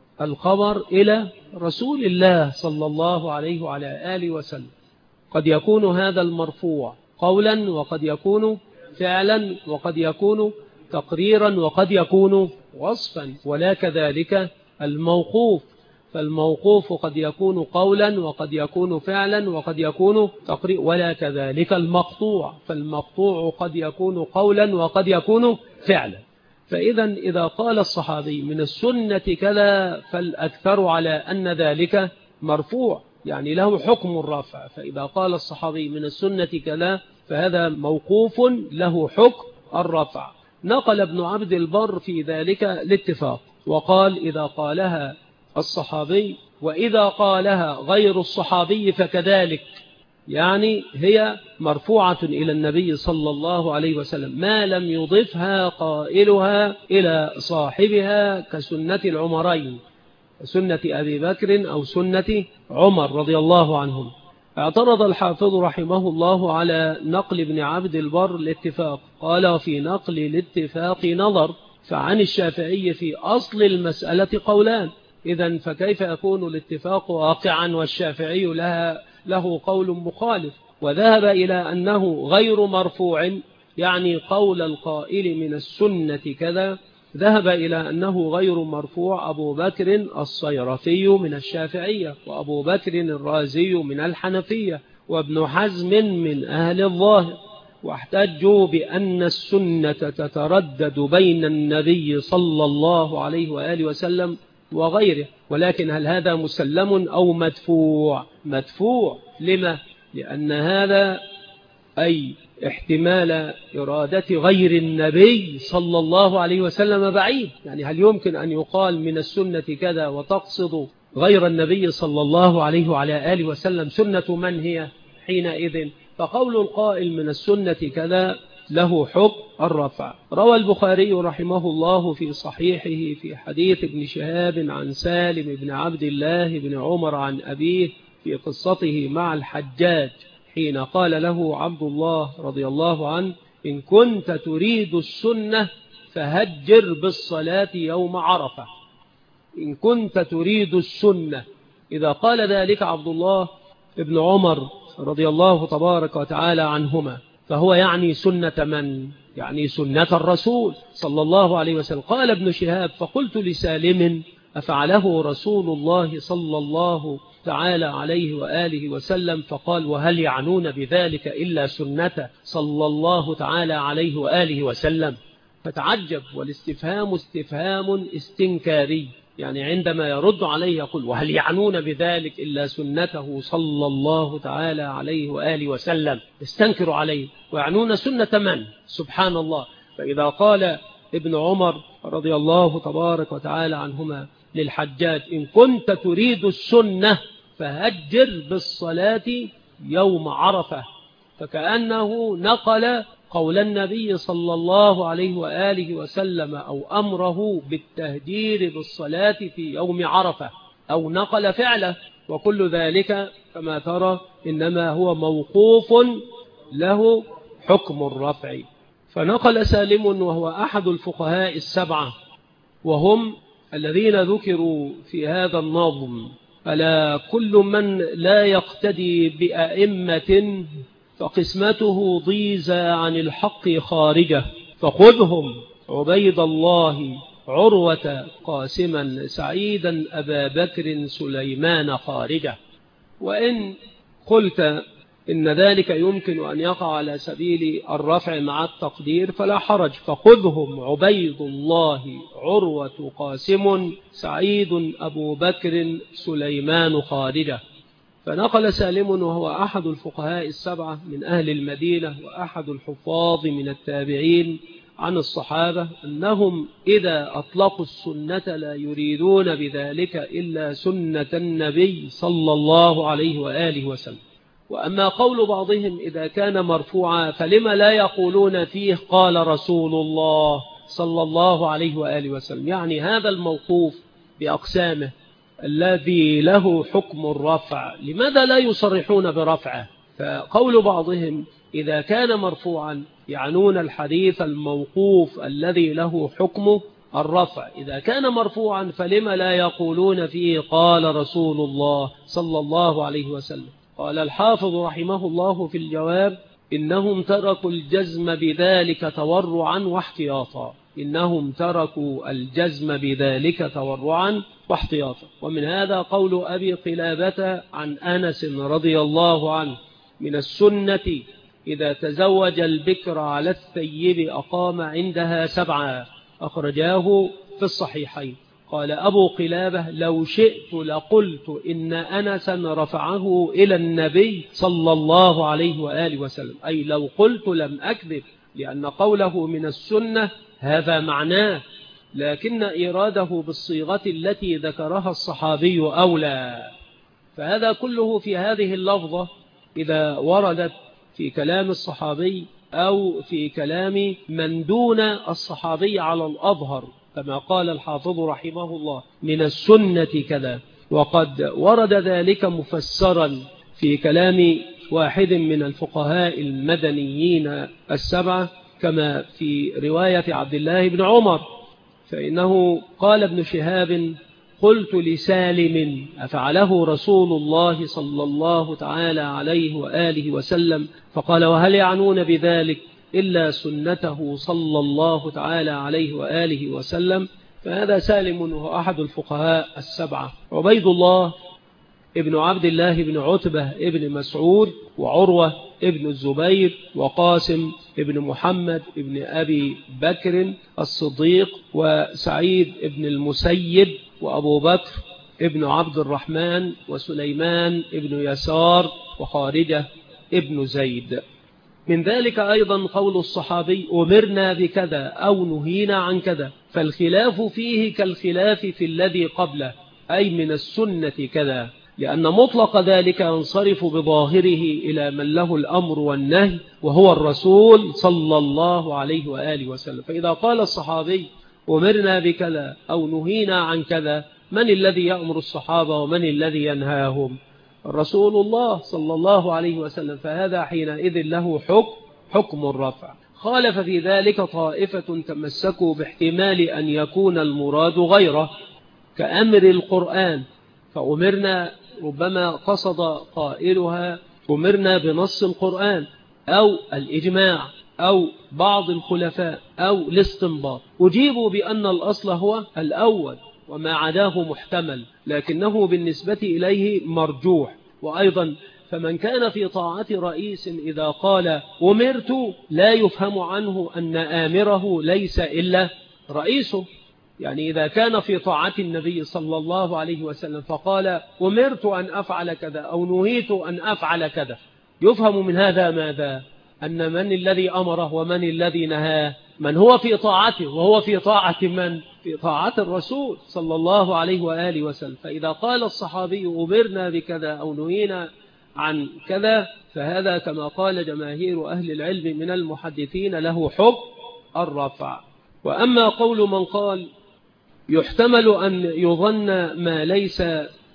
الخبر إلى رسول الله صلى الله عليه وعلى آله وسلم. قد يكون هذا المرفوع قولا وقد يكون فعلا وقد يكون تقريرا وقد يكون وصفا، ولا كذلك الموقوف، فالموقوف قد يكون قولا وقد يكون فعلا وقد يكون تقريرا، ولا كذلك المقطوع، فالمقطوع قد يكون قولا وقد يكون فعلا. فإذا إذا قال الصحابي من السنة كذا فالأكثر على أن ذلك مرفوع، يعني له حكم الرفع. فإذا قال الصحابي من السنة كذا فهذا موقوف له حكم الرفع. نقل ابن عبد البر في ذلك الاتفاق وقال إذا قالها الصحابي وإذا قالها غير الصحابي فكذلك، يعني هي مرفوعة إلى النبي صلى الله عليه وسلم ما لم يضفها قائلها إلى صاحبها كسنة العمرين، سنة أبي بكر أو سنة عمر رضي الله عنهم. اعترض الحافظ رحمه الله على نقل ابن عبد البر الاتفاق، قال في نقل الاتفاق نظر، فعن الشافعي في أصل المسألة قولان، إذن فكيف يكون الاتفاق واقعا والشافعي لها له قول مخالف؟ وذهب إلى أنه غير مرفوع، يعني قول القائل من السنة كذا، ذهب إلى أنه غير مرفوع أبو بكر الصيرفي من الشافعية، وأبو بكر الرازي من الحنفية، وابن حزم من أهل الظاهر، واحتجوا بأن السنة تتردد بين النبي صلى الله عليه وآله وسلم وغيره. ولكن هل هذا مسلم أو مدفوع؟ مدفوع. لما؟ لأن هذا أي احتمال إرادة غير النبي صلى الله عليه وسلم بعيد، يعني هل يمكن أن يقال من السنة كذا وتقصد غير النبي صلى الله عليه وعلى آله وسلم؟ سنة من هي حينئذ؟ فقول القائل من السنة كذا له حكم الرفع. روى البخاري رحمه الله في صحيحه في حديث ابن شهاب عن سالم بن عبد الله بن عمر عن أبيه في قصته مع الحجاج حين قال له عبد الله رضي الله عنه: إن كنت تريد السنة فهجر بالصلاة يوم عرفة. إن كنت تريد السنة، إذا قال ذلك عبد الله ابن عمر رضي الله تبارك وتعالى عنهما فهو يعني سنة من؟ يعني سنة الرسول صلى الله عليه وسلم. قال ابن شهاب: فقلت لسالم: أفعله رسول الله صلى الله تعالى عليه وآله وسلم؟ فقال: وهل يعنون بذلك إلا سنة صلى الله تعالى عليه وآله وسلم؟ فتعجب، والاستفهام استفهام استنكاري، يعني عندما يرد عليه يقول: وهل يعنون بذلك إلا سنته صلى الله تعالى عليه وآله وسلم؟ استنكر عليه، ويعنون سنة من؟ سبحان الله. فإذا قال ابن عمر رضي الله تبارك وتعالى عنهما للحجاج: إن كنت تريد السنة فهجر بالصلاة يوم عرفة، فكأنه نقل قول النبي صلى الله عليه وآله وسلم أو أمره بالتهجير بالصلاة في يوم عرفة، أو نقل فعله، وكل ذلك كما ترى إنما هو موقوف له حكم الرفع. فنقل سالم وهو أحد الفقهاء السبعة، وهم الذين ذكروا في هذا النظم: ألا كل من لا يقتدي بأئمة فقسمته ضيزى عن الحق خارجة، فخذهم عبيد الله عروة قاسما سعيدا أبا بكر سليمان خارجة. وإن قلت إن ذلك يمكن أن يقع على سبيل الرفع مع التقدير فلا حرج، فخذهم عبيد الله عروة قاسم سعيد أبو بكر سليمان خارجة. فنقل سالم وهو أحد الفقهاء السبعة من أهل المدينة وأحد الحفاظ من التابعين عن الصحابة أنهم إذا أطلقوا السنة لا يريدون بذلك إلا سنة النبي صلى الله عليه وآله وسلم. وأما قول بعضهم إذا كان مرفوعا فلما لا يقولون فيه قال رسول الله صلى الله عليه وآله وسلم؟ يعني هذا الموقوف بأقسامه الذي له حكم الرفع لماذا لا يصرحون برفعه؟ فقول بعضهم إذا كان مرفوعا يعنون الحديث الموقوف الذي له حكم الرفع، إذا كان مرفوعا فلما لا يقولون فيه قال رسول الله صلى الله عليه وسلم؟ قال الحافظ رحمه الله في الجواب: إنهم تركوا الجزم بذلك تورعا واحتياطا. إنهم تركوا الجزم بذلك تورعا واحتياطا. ومن هذا قول أبي قلابة عن أنس رضي الله عنه: من السنة إذا تزوج البكر على الثيب أقام عندها سبعا، أخرجاه في الصحيحين. قال أبو قلابة: لو شئت لقلت إن أنسا رفعه إلى النبي صلى الله عليه وآله وسلم، أي لو قلت لم أكذب، لأن قوله من السنة هذا معناه، لكن إراده بالصيغة التي ذكرها الصحابي أولى. فهذا كله في هذه اللفظة إذا وردت في كلام الصحابي أو في كلام من دون الصحابي على الأظهر، كما قال الحافظ رحمه الله: من السنة كذا. وقد ورد ذلك مفسرا في كلام واحد من الفقهاء المدنيين السبعة، كما في رواية عبد الله بن عمر، فإنه قال ابن شهاب: قلت لسالم: أفعله رسول الله صلى الله تعالى عليه وآله وسلم؟ فقال: وهل يعنون بذلك إلا سنته صلى الله تعالى عليه وآله وسلم؟ فهذا سالم وهو أحد الفقهاء السبعة. عبيد الله ابن عبد الله بن عتبة ابن مسعود، وعروة ابن الزبير، وقاسم ابن محمد ابن أبي بكر الصديق، وسعيد ابن المسيب، وأبو بكر ابن عبد الرحمن، وسليمان ابن يسار، وخارجة ابن زيد. من ذلك أيضا قول الصحابي: أمرنا بكذا أو نهينا عن كذا، فالخلاف فيه كالخلاف في الذي قبله، أي من السنة كذا. لأن مطلق ذلك ينصرف بظاهره إلى من له الأمر والنهي وهو الرسول صلى الله عليه وآله وسلم. فإذا قال الصحابي أمرنا بكذا أو نهينا عن كذا، من الذي يأمر الصحابة ومن الذي ينهاهم؟ رسول الله صلى الله عليه وسلم. فهذا حينئذ له حكم حكم الرفع. خالف في ذلك طائفة تمسكوا باحتمال أن يكون المراد غيره كأمر القرآن، فأمرنا ربما قصد قائلها أمرنا بنص القرآن أو الإجماع أو بعض الخلفاء أو الاستنباط. أجيبوا بأن الأصل هو الأول وما عداه محتمل، لكنه بالنسبة إليه مرجوح. وأيضا فمن كان في طاعة رئيس إذا قال أمرت لا يفهم عنه أن آمره ليس إلا رئيسه. يعني إذا كان في طاعة النبي صلى الله عليه وسلم فقال أمرت أن أفعل كذا أو نهيت أن أفعل كذا، يفهم من هذا ماذا؟ أن من الذي أمره ومن الذي نهاه؟ من هو في طاعته، وهو في طاعة من؟ في طاعة الرسول صلى الله عليه وآله وسلم. فإذا قال الصحابي أمرنا بكذا أو نهينا عن كذا، فهذا كما قال جماهير أهل العلم من المحدثين له حكم الرفع. وأما قول من قال يحتمل أن يظن ما ليس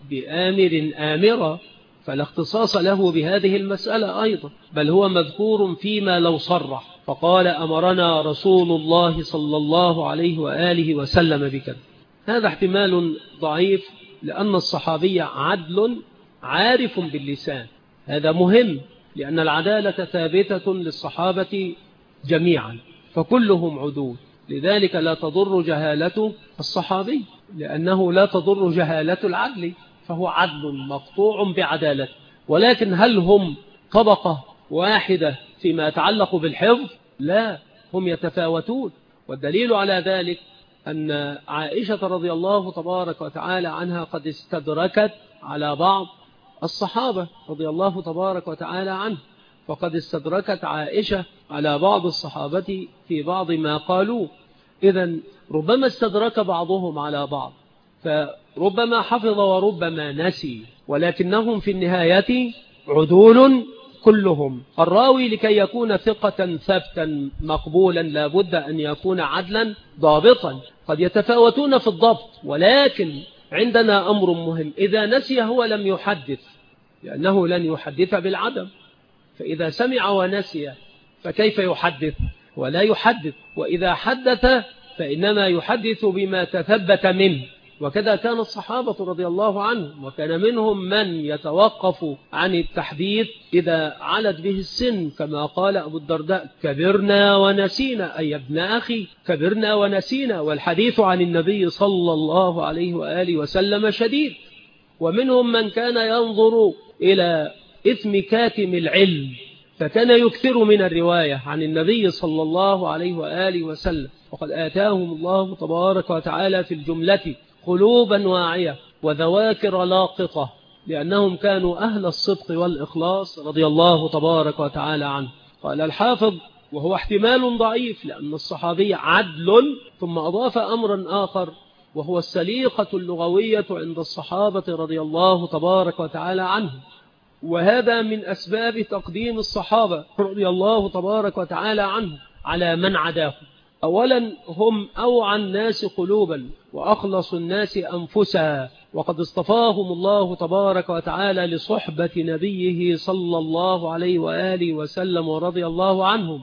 بآمر آمرة، فلا اختصاص له بهذه المسألة أيضا، بل هو مذكور فيما لو صرح فقال أمرنا رسول الله صلى الله عليه وآله وسلم بكذا. هذا احتمال ضعيف، لأن الصحابي عدل عارف باللسان. هذا مهم، لأن العدالة ثابتة للصحابة جميعا، فكلهم عدول. لذلك لا تضر جهالة الصحابي، لأنه لا تضر جهالة العدل، فهو عدل مقطوع بعدالة. ولكن هل هم طبقة واحدة فيما يتعلق بالحفظ؟ لا، هم يتفاوتون. والدليل على ذلك أن عائشة رضي الله تبارك وتعالى عنها قد استدركت على بعض الصحابة رضي الله تبارك وتعالى عنه، فقد استدركت عائشة على بعض الصحابة في بعض ما قالوا. إذن ربما استدرك بعضهم على بعض، فربما حفظ وربما نسي، ولكنهم في النهاية عدول كلهم. الراوي لكي يكون ثقة ثبتا مقبولا لابد أن يكون عدلا ضابطا. قد يتفاوتون في الضبط، ولكن عندنا أمر مهم: إذا نسي هو لم يحدث، لأنه لن يحدث بالعدم. فإذا سمع ونسي فكيف يحدث؟ ولا يحدث. وإذا حدث فإنما يحدث بما تثبت منه. وكذا كان الصحابة رضي الله عنهم، وكان منهم من يتوقف عن التحديث إذا علت به السن، كما قال أبو الدرداء: كبرنا ونسينا، أي ابن أخي كبرنا ونسينا، والحديث عن النبي صلى الله عليه وآله وسلم شديد. ومنهم من كان ينظر إلى إثم كاتم العلم، فكان يكثر من الرواية عن النبي صلى الله عليه وآله وسلم. وقد آتاهم الله تبارك وتعالى في الجملة قلوبا واعية وذواكر لاقطة، لأنهم كانوا أهل الصدق والإخلاص رضي الله تبارك وتعالى عنه. قال الحافظ: وهو احتمال ضعيف، لأن الصحابي عدل. ثم أضاف أمرا آخر، وهو السليقة اللغوية عند الصحابة رضي الله تبارك وتعالى عنهم. وهذا من أسباب تقديم الصحابة رضي الله تبارك وتعالى عنهم على من عداهم. أولا، هم أوعى الناس قلوبا وأخلص الناس أنفسا، وقد اصطفاهم الله تبارك وتعالى لصحبة نبيه صلى الله عليه وآله وسلم ورضي الله عنهم،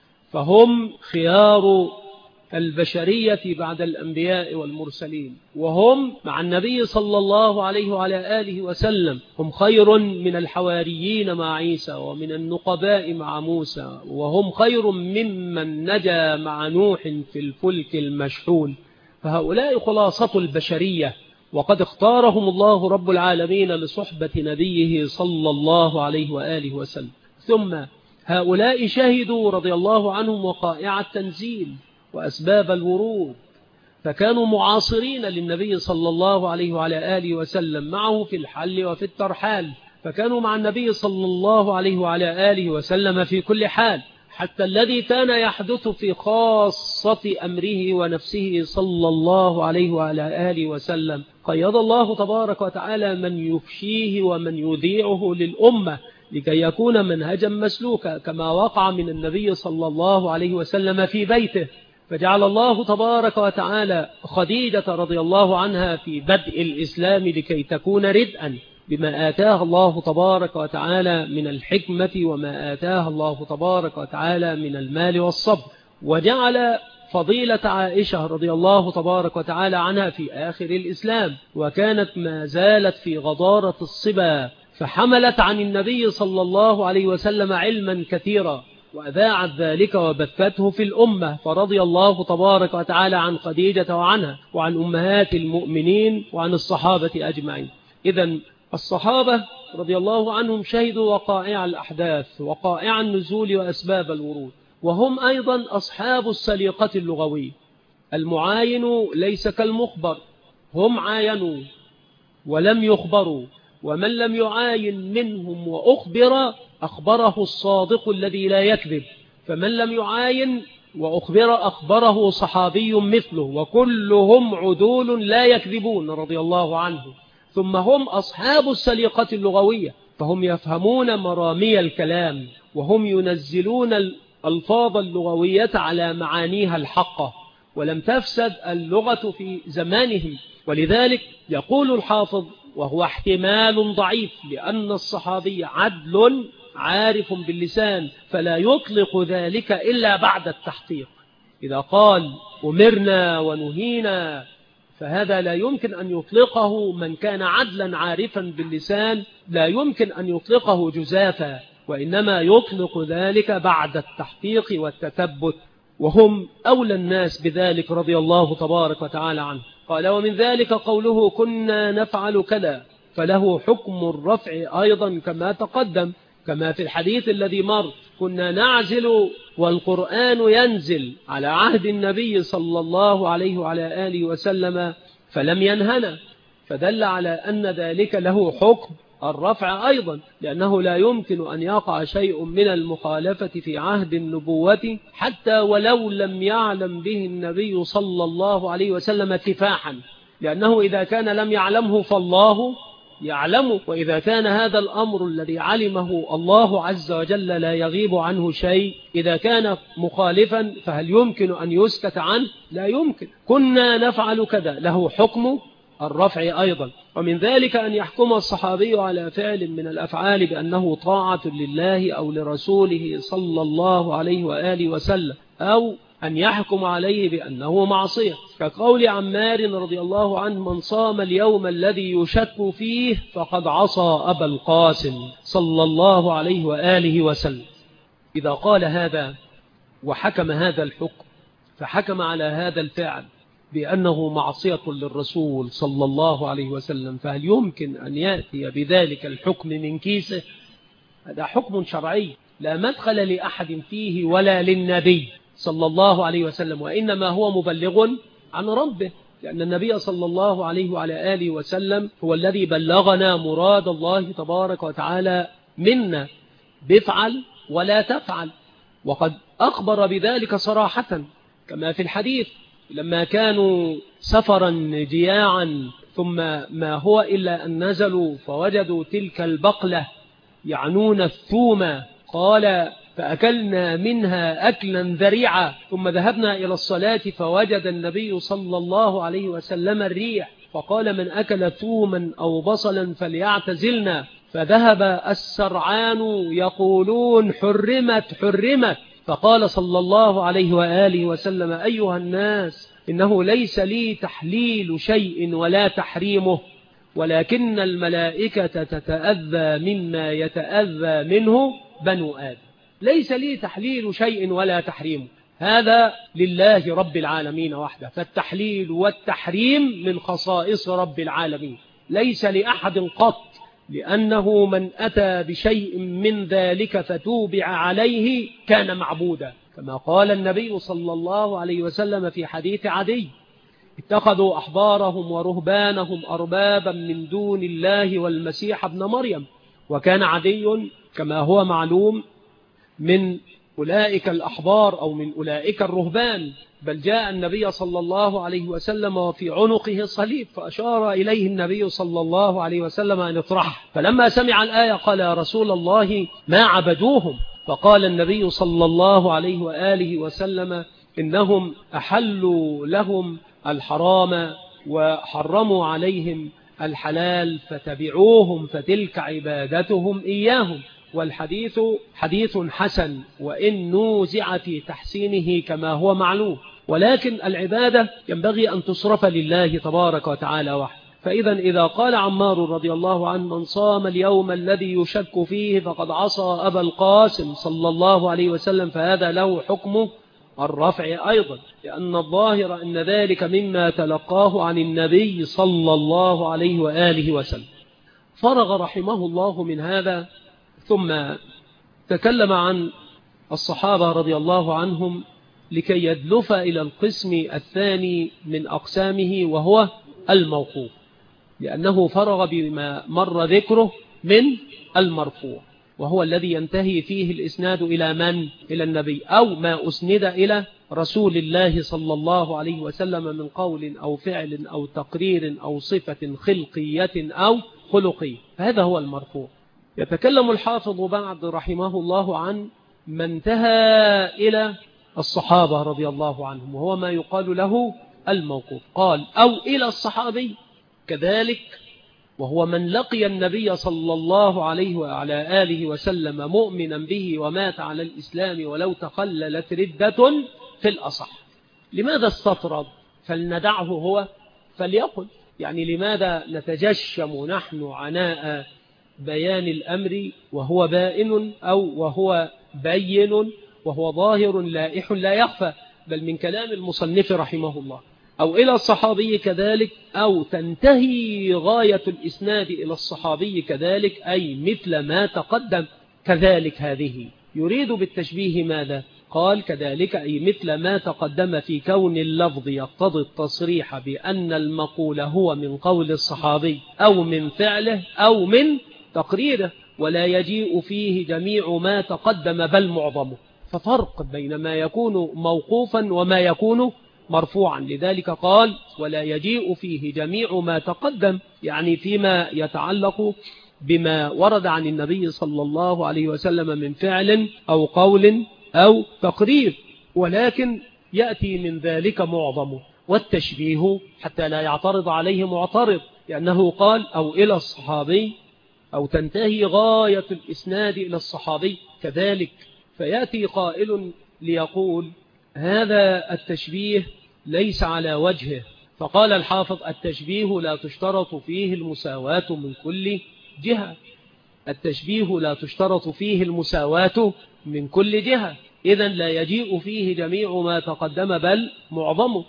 فهم خيار البشرية بعد الأنبياء والمرسلين، وهم مع النبي صلى الله عليه وعلى آله وسلم. هم خير من الحواريين مع عيسى، ومن النقباء مع موسى، وهم خير ممن نجا مع نوح في الفلك المشحون. فهؤلاء خلاصة البشرية، وقد اختارهم الله رب العالمين لصحبة نبيه صلى الله عليه وآله وسلم. ثم هؤلاء شهدوا رضي الله عنهم وقائع التنزيل وأسباب الورود، فكانوا معاصرين للنبي صلى الله عليه وعلى آله وسلم معه في الحل وفي الترحال، فكانوا مع النبي صلى الله عليه وعلى آله وسلم في كل حال، حتى الذي كان يحدث في خاصة أمره ونفسه صلى الله عليه وعلى آله وسلم قيض الله تبارك وتعالى من يفشيه ومن يذيعه للأمة لكي يكون منهجا مسلوكا، كما وقع من النبي صلى الله عليه وسلم في بيته، فجعل الله تبارك وتعالى خديجة رضي الله عنها في بدء الإسلام لكي تكون ردءا بما آتاها الله تبارك وتعالى من الحكمة وما آتاها الله تبارك وتعالى من المال والصبر، وجعل فضيلة عائشة رضي الله تبارك وتعالى عنها في آخر الإسلام، وكانت ما زالت في غضارة الصبا، فحملت عن النبي صلى الله عليه وسلم علما كثيرا وأذاعت ذلك وبثته في الأمة، فرضي الله تبارك وتعالى عن خديجة وعنها وعن أمهات المؤمنين وعن الصحابة أجمعين. إذن الصحابة رضي الله عنهم شهدوا وقائع الأحداث وقائع النزول وأسباب الورود، وهم أيضا أصحاب السليقة اللغوية. المعاين ليس كالمخبر، هم عاينوا ولم يخبروا، ومن لم يعاين منهم وأخبر أخبره الصادق الذي لا يكذب، فمن لم يعاين وأخبر أخبره صحابي مثله، وكلهم عدول لا يكذبون رضي الله عنه. ثم هم أصحاب السليقة اللغوية، فهم يفهمون مرامي الكلام، وهم ينزلون الألفاظ اللغوية على معانيها الحقة، ولم تفسد اللغة في زمانهم. ولذلك يقول الحافظ وهو احتمال ضعيف، لأن الصحابي عدل عارف باللسان، فلا يطلق ذلك إلا بعد التحقيق. إذا قال أمرنا ونهينا فهذا لا يمكن أن يطلقه من كان عدلا عارفا باللسان، لا يمكن أن يطلقه جزافا، وإنما يطلق ذلك بعد التحقيق والتثبت، وهم أولى الناس بذلك رضي الله تبارك وتعالى عنه. قال ومن ذلك قوله كنا نفعل كذا، فله حكم الرفع أيضا كما تقدم، كما في الحديث الذي مر كنا نعزل والقرآن ينزل على عهد النبي صلى الله عليه وعلى آله وسلم فلم ينهنا، فدل على أن ذلك له حكم الرفع أيضا، لأنه لا يمكن أن يقع شيء من المخالفة في عهد النبوة حتى ولو لم يعلم به النبي صلى الله عليه وسلم كفاحا، لأنه إذا كان لم يعلمه فالله يعلمه، وإذا كان هذا الأمر الذي علمه الله عز وجل لا يغيب عنه شيء، إذا كان مخالفا فهل يمكن أن يسكت عنه؟ لا يمكن. كنا نفعل كذا له حكم الرفع أيضا. ومن ذلك أن يحكم الصحابي على فعل من الأفعال بأنه طاعة لله أو لرسوله صلى الله عليه وآله وسلم، أو أن يحكم عليه بأنه معصية، كقول عمار رضي الله عنه من صام اليوم الذي يشك فيه فقد عصى أبا القاسم صلى الله عليه وآله وسلم. إذا قال هذا وحكم هذا الحكم فحكم على هذا الفعل بأنه معصية للرسول صلى الله عليه وسلم، فهل يمكن أن يأتي بذلك الحكم من كيسه؟ هذا حكم شرعي لا مدخل لأحد فيه ولا للنبي صلى الله عليه وسلم، وإنما هو مبلغ عن ربه، لأن النبي صلى الله عليه وعلى آله وسلم هو الذي بلغنا مراد الله تبارك وتعالى منا بفعل ولا تفعل، وقد أخبر بذلك صراحة كما في الحديث لما كانوا سفرا جياعا ثم ما هو إلا أن نزلوا فوجدوا تلك البقلة يعنون الثوم، قال فأكلنا منها أكلا ذريعا، ثم ذهبنا إلى الصلاة فوجد النبي صلى الله عليه وسلم الريح، فقال من أكل ثوما أو بصلا فليعتزلنا، فذهب السرعان يقولون حرمت حرمت، فقال صلى الله عليه وآله وسلم أيها الناس إنه ليس لي تحليل شيء ولا تحريمه، ولكن الملائكة تتأذى مما يتأذى منه بنو آدم، ليس لي تحليل شيء ولا تحريمه، هذا لله رب العالمين وحده، فالتحليل والتحريم من خصائص رب العالمين ليس لأحد قط، لأنه من أتى بشيء من ذلك فتوبع عليه كان معبودا، كما قال النبي صلى الله عليه وسلم في حديث عدي اتخذوا أحبارهم ورهبانهم أربابا من دون الله والمسيح ابن مريم، وكان عدي كما هو معلوم من أولئك الأحبار أو من أولئك الرهبان، بل جاء النبي صلى الله عليه وسلم وفي عنقه صليب، فأشار إليه النبي صلى الله عليه وسلم أن يطرحه، فلما سمع الآية قال يا رسول الله ما عبدوهم، فقال النبي صلى الله عليه وآله وسلم إنهم أحلوا لهم الحرام وحرموا عليهم الحلال فتبعوهم فتلك عبادتهم إياهم. والحديث حديث حسن وإن نوزع في تحسينه كما هو معلوم، ولكن العبادة ينبغي أن تصرف لله تبارك وتعالى وحده. فإذا إذا قال عمار رضي الله عنه من صام اليوم الذي يشك فيه فقد عصى أبا القاسم صلى الله عليه وسلم، فهذا له حكم الرفع أيضا، لأن الظاهر أن ذلك مما تلقاه عن النبي صلى الله عليه وآله وسلم. فرغ رحمه الله من هذا ثم تكلم عن الصحابة رضي الله عنهم لكي يدلف إلى القسم الثاني من أقسامه وهو الموقوف، لأنه فرغ بما مر ذكره من المرفوع، وهو الذي ينتهي فيه الإسناد إلى من؟ إلى النبي، أو ما أسند إلى رسول الله صلى الله عليه وسلم من قول أو فعل أو تقرير أو صفة خلقية أو خلقية، فهذا هو المرفوع. يتكلم الحافظ بعد رحمه الله عن ما انتهى إلى الصحابة رضي الله عنهم، وهو ما يقال له الموقوف. قال أو إلى الصحابي كذلك، وهو من لقي النبي صلى الله عليه وعلى آله وسلم مؤمنا به ومات على الإسلام ولو تخللت ردة في الأصح. لماذا استطرد؟ فلندعه هو فليقل، يعني لماذا نتجشم نحن عناء بيان الأمر وهو بائن أو وهو بين وهو ظاهر لائح لا يخفى، بل من كلام المصنف رحمه الله. أو إلى الصحابي كذلك، أو تنتهي غاية الإسناد إلى الصحابي كذلك، أي مثل ما تقدم كذلك. هذه يريد بالتشبيه ماذا؟ قال كذلك أي مثل ما تقدم في كون اللفظ يقتضي التصريح بأن المقول هو من قول الصحابي أو من فعله أو من تقريره، ولا يجيء فيه جميع ما تقدم بل معظمه. ففرق بين ما يكون موقوفا وما يكون مرفوعا، لذلك قال ولا يجيء فيه جميع ما تقدم، يعني فيما يتعلق بما ورد عن النبي صلى الله عليه وسلم من فعل أو قول أو تقرير، ولكن يأتي من ذلك معظمه. والتشبيه حتى لا يعترض عليه معترض، لأنه قال أو إلى الصحابي، أو تنتهي غاية الإسناد إلى الصحابي كذلك، فيأتي قائل ليقول هذا التشبيه ليس على وجهه، فقال الحافظ التشبيه لا تشترط فيه المساواة من كل جهة. التشبيه لا تشترط فيه المساواة من كل جهة، إذن لا يجيء فيه جميع ما تقدم بل معظمه.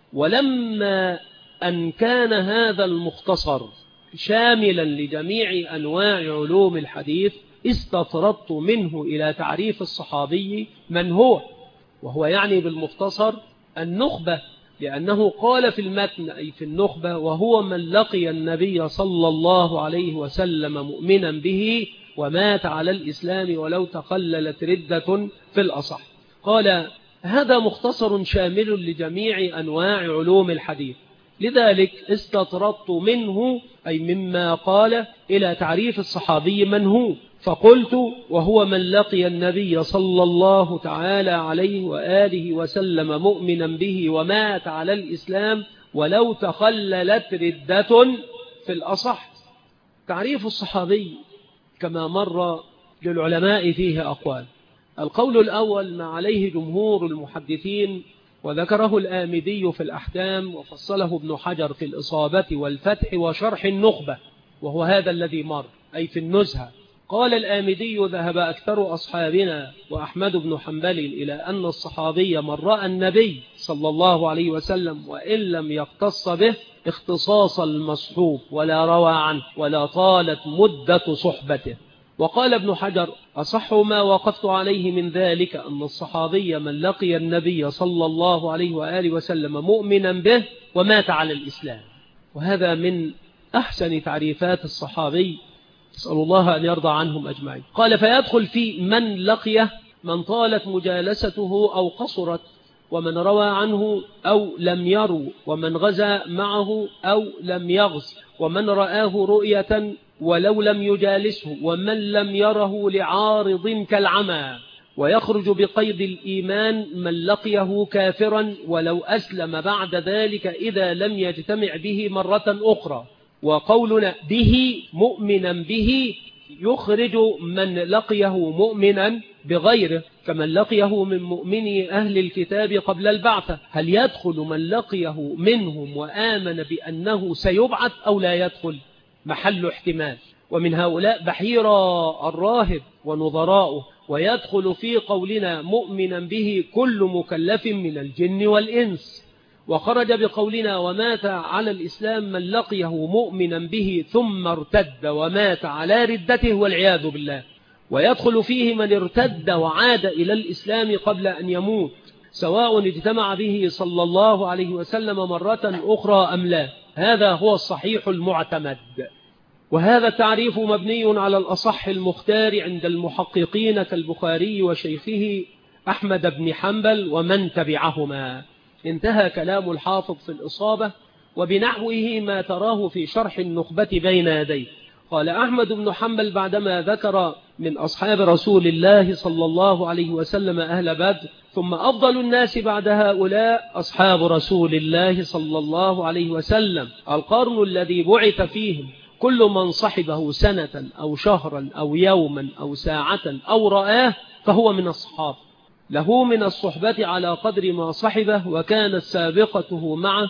ولما أن كان هذا المختصر شاملا لجميع أنواع علوم الحديث، استطردت منه إلى تعريف الصحابي من هو، وهو يعني بالمختصر النخبة، لأنه قال في المتن أي في النخبة وهو من لقي النبي صلى الله عليه وسلم مؤمنا به ومات على الإسلام ولو تخللت ردة في الأصح. قال هذا مختصر شامل لجميع أنواع علوم الحديث، لذلك استطردت منه أي مما قال إلى تعريف الصحابي من هو، فقلت وهو من لقي النبي صلى الله تعالى عليه وآله وسلم مؤمنا به ومات على الإسلام ولو تخللت ردة في الأصح. تعريف الصحابي كما مر للعلماء فيه أقوال. القول الأول ما عليه جمهور المحدثين، وذكره الآمدي في الأحكام وفصله ابن حجر في الإصابة والفتح وشرح النخبة، وهو هذا الذي مر أي في النزهة. قال الآمدي ذهب أكثر أصحابنا وأحمد بن حنبل إلى أن الصحابي من رأى النبي صلى الله عليه وسلم وإن لم يختص به اختصاص المصحوب ولا روى عنه ولا طالت مدة صحبته. وقال ابن حجر أصح ما وقفت عليه من ذلك أن الصحابي من لقي النبي صلى الله عليه وآله وسلم مؤمنا به ومات على الإسلام، وهذا من أحسن تعريفات الصحابي، نسأل الله أن يرضى عنهم أجمعين. قال فيدخل في من لقيه من طالت مجالسته أو قصرت، ومن روى عنه أو لم يرو، ومن غزا معه أو لم يغز، ومن رآه رؤية ولو لم يجالسه، ومن لم يره لعارض كالعمى. ويخرج بقيد الإيمان من لقيه كافرا ولو أسلم بعد ذلك إذا لم يجتمع به مرة أخرى. وقولنا به مؤمنا به يخرج من لقيه مؤمنا بغيره، كمن لقيه من مؤمني أهل الكتاب قبل البعثة. هل يدخل من لقيه منهم وآمن بأنه سيبعث أو لا يدخل؟ محل احتمال. ومن هؤلاء بحيرة الراهب ونظراؤه. ويدخل في قولنا مؤمنا به كل مكلف من الجن والإنس. وخرج بقولنا ومات على الإسلام من لقيه مؤمنا به ثم ارتد ومات على ردته والعياذ بالله. ويدخل فيه من ارتد وعاد إلى الإسلام قبل أن يموت، سواء اجتمع به صلى الله عليه وسلم مرة أخرى أم لا. هذا هو الصحيح المعتمد. وهذا التعريف مبني على الأصح المختار عند المحققين كالبخاري وشيخه أحمد بن حنبل ومن تبعهما. انتهى كلام الحافظ في الإصابة، وبنحوه ما تراه في شرح النخبة بين يديه. قال أحمد بن حنبل بعدما ذكر من أصحاب رسول الله صلى الله عليه وسلم أهل بدر، ثم أفضل الناس بعد هؤلاء أصحاب رسول الله صلى الله عليه وسلم، القرن الذي بعث فيهم كل من صحبه سنة أو شهرا أو يوما أو ساعة أو رآه فهو من الصحابة، له من الصحبة على قدر ما صحبه وكانت سابقته معه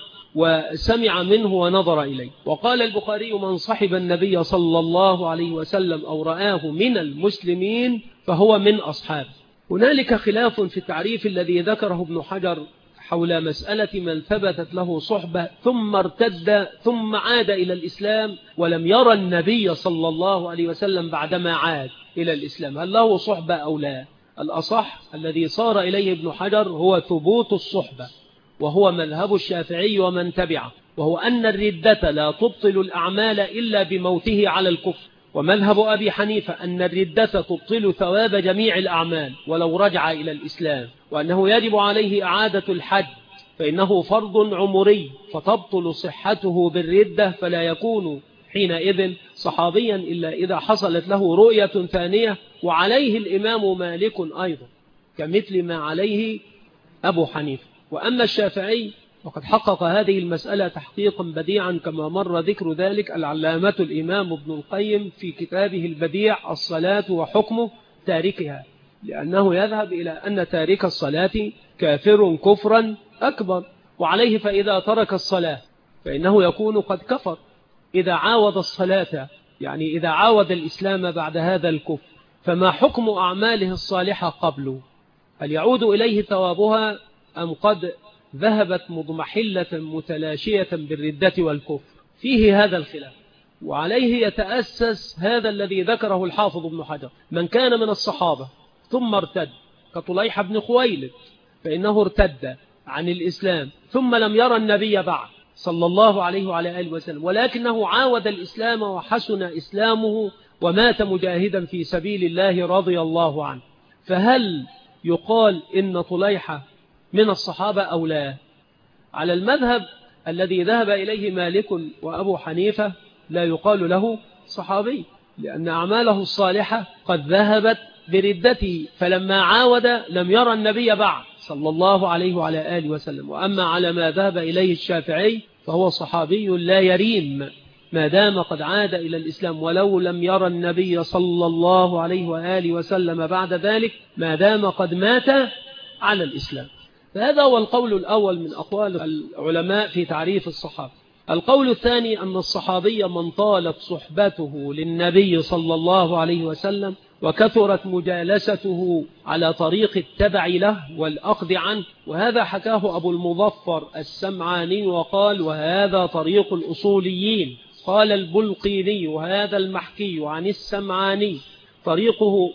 وسمع منه ونظر إليه. وقال البخاري من صحب النبي صلى الله عليه وسلم أو رآه من المسلمين فهو من أصحابه. هنالك خلاف في التعريف الذي ذكره ابن حجر حول مسألة من ثبتت له صحبة ثم ارتد ثم عاد إلى الإسلام ولم يرى النبي صلى الله عليه وسلم بعدما عاد إلى الإسلام، هل له صحبة أو لا؟ الأصح الذي صار إليه ابن حجر هو ثبوت الصحبة، وهو مذهب الشافعي ومن تبعه، وهو أن الردة لا تبطل الأعمال إلا بموته على الكفر. ومذهب أبي حنيفة أن الردة تبطل ثواب جميع الأعمال ولو رجع إلى الإسلام، وأنه يجب عليه إعادة الحج فإنه فرض عمري فتبطل صحته بالردة، فلا يكون حينئذ صحابيا إلا إذا حصلت له رؤية ثانية. وعليه الإمام مالك أيضا كمثل ما عليه أبو حنيفة. وأما الشافعي وقد حقق هذه المسألة تحقيقا بديعا كما مر ذكر ذلك العلامة الإمام ابن القيم في كتابه البديع الصلاة وحكمه تاركها، لأنه يذهب إلى أن تارك الصلاة كافر كفرا أكبر، وعليه فإذا ترك الصلاة فإنه يكون قد كفر إذا عاود الصلاة، يعني إذا عاود الإسلام بعد هذا الكفر. فما حكم أعماله الصالحة قبله؟ هل يعود إليه ثوابها أم قد ذهبت مضمحلة متلاشية بالردة والكفر؟ فيه هذا الخلاف، وعليه يتأسس هذا الذي ذكره الحافظ ابن حجر. من كان من الصحابة ثم ارتد كطليحة بن خويلد فإنه ارتد عن الإسلام ثم لم يرى النبي بعد صلى الله عليه وعلى آله وسلم، ولكنه عاود الإسلام وحسن إسلامه ومات مجاهدا في سبيل الله رضي الله عنه، فهل يقال إن طليحة من الصحابة أو لا؟ على المذهب الذي ذهب إليه مالك وأبو حنيفة لا يقال له صحابي، لأن أعماله الصالحة قد ذهبت بردته، فلما عاود لم يرى النبي بعد صلى الله عليه وعلى آله وسلم. وأما على ما ذهب إليه الشافعي فهو صحابي لا يريم ما دام قد عاد إلى الإسلام، ولو لم يرى النبي صلى الله عليه وآله وسلم بعد ذلك ما دام قد مات على الإسلام. فهذا هو القول الأول من أقوال العلماء في تعريف الصحابة. القول الثاني أن الصحابي من طالت صحبته للنبي صلى الله عليه وسلم وكثرت مجالسته على طريق التبع له والأخذ عنه، وهذا حكاه أبو المظفر السمعاني وقال وهذا طريق الأصوليين. قال البلقيني وهذا المحكي عن السمعاني طريقه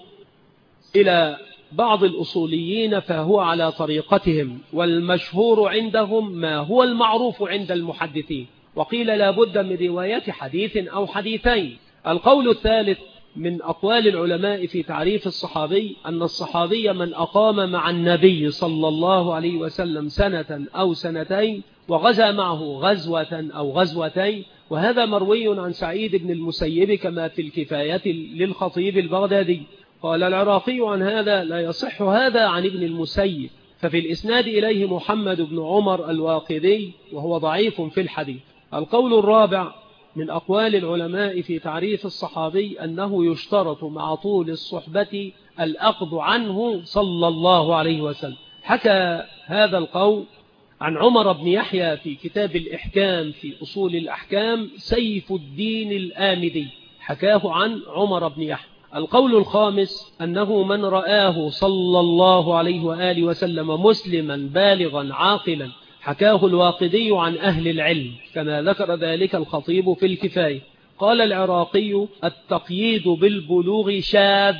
إلى بعض الأصوليين فهو على طريقتهم، والمشهور عندهم ما هو المعروف عند المحدثين، وقيل لا بد من رواية حديث أو حديثين. القول الثالث من أقوال العلماء في تعريف الصحابي أن الصحابي من أقام مع النبي صلى الله عليه وسلم سنة أو سنتين وغزا معه غزوة أو غزوتين، وهذا مروي عن سعيد بن المسيب كما في الكفاية للخطيب البغدادي. قال العراقي عن هذا: لا يصح هذا عن ابن المسيب، ففي الإسناد إليه محمد بن عمر الواقدي وهو ضعيف في الحديث. القول الرابع من أقوال العلماء في تعريف الصحابي أنه يشترط مع طول الصحبة الأخذ عنه صلى الله عليه وسلم. حكى هذا القول عن عمر بن يحيى في كتاب الإحكام في أصول الأحكام سيف الدين الآمدي، حكاه عن عمر بن يحيى. القول الخامس أنه من رآه صلى الله عليه وآله وسلم مسلما بالغا عاقلا، حكاه الواقدي عن أهل العلم كما ذكر ذلك الخطيب في الكفاية. قال العراقي: التقييد بالبلوغ شاذ،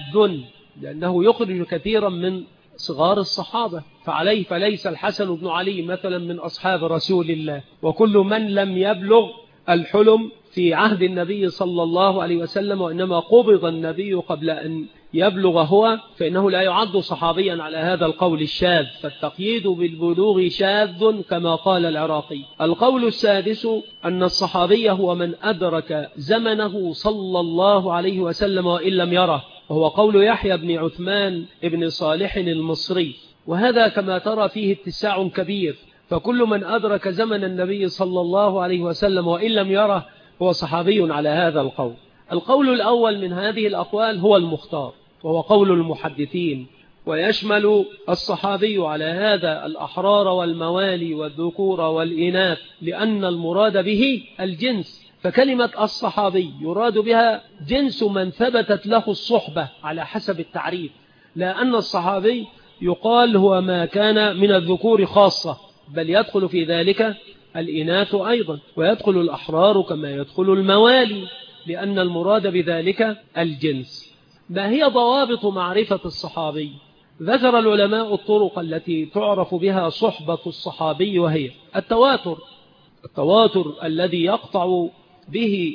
لأنه يخرج كثيرا من صغار الصحابة، فعليه فليس الحسن بن علي مثلا من أصحاب رسول الله، وكل من لم يبلغ الحلم في عهد النبي صلى الله عليه وسلم وإنما قبض النبي قبل أن يبلغ هو فإنه لا يعد صحابيا على هذا القول الشاذ، فالتقييد بالبلوغ شاذ كما قال العراقي. القول السادس أن الصحابي هو من أدرك زمنه صلى الله عليه وسلم وإن لم يره، وهو قول يحيى بن عثمان بن صالح المصري، وهذا كما ترى فيه اتساع كبير، فكل من أدرك زمن النبي صلى الله عليه وسلم وإن لم يره هو صحابي على هذا القول. القول الأول من هذه الأقوال هو المختار، وهو قول المحدثين، ويشمل الصحابي على هذا الأحرار والموالي والذكور والإناث، لأن المراد به الجنس، فكلمة الصحابي يراد بها جنس من ثبتت له الصحبة على حسب التعريف، لأن الصحابي يقال هو ما كان من الذكور خاصة، بل يدخل في ذلك الإناث أيضا، ويدخل الأحرار كما يدخل الموالي، لأن المراد بذلك الجنس. ما هي ضوابط معرفة الصحابي؟ ذكر العلماء الطرق التي تعرف بها صحبة الصحابي، وهي التواتر، التواتر الذي يقطع به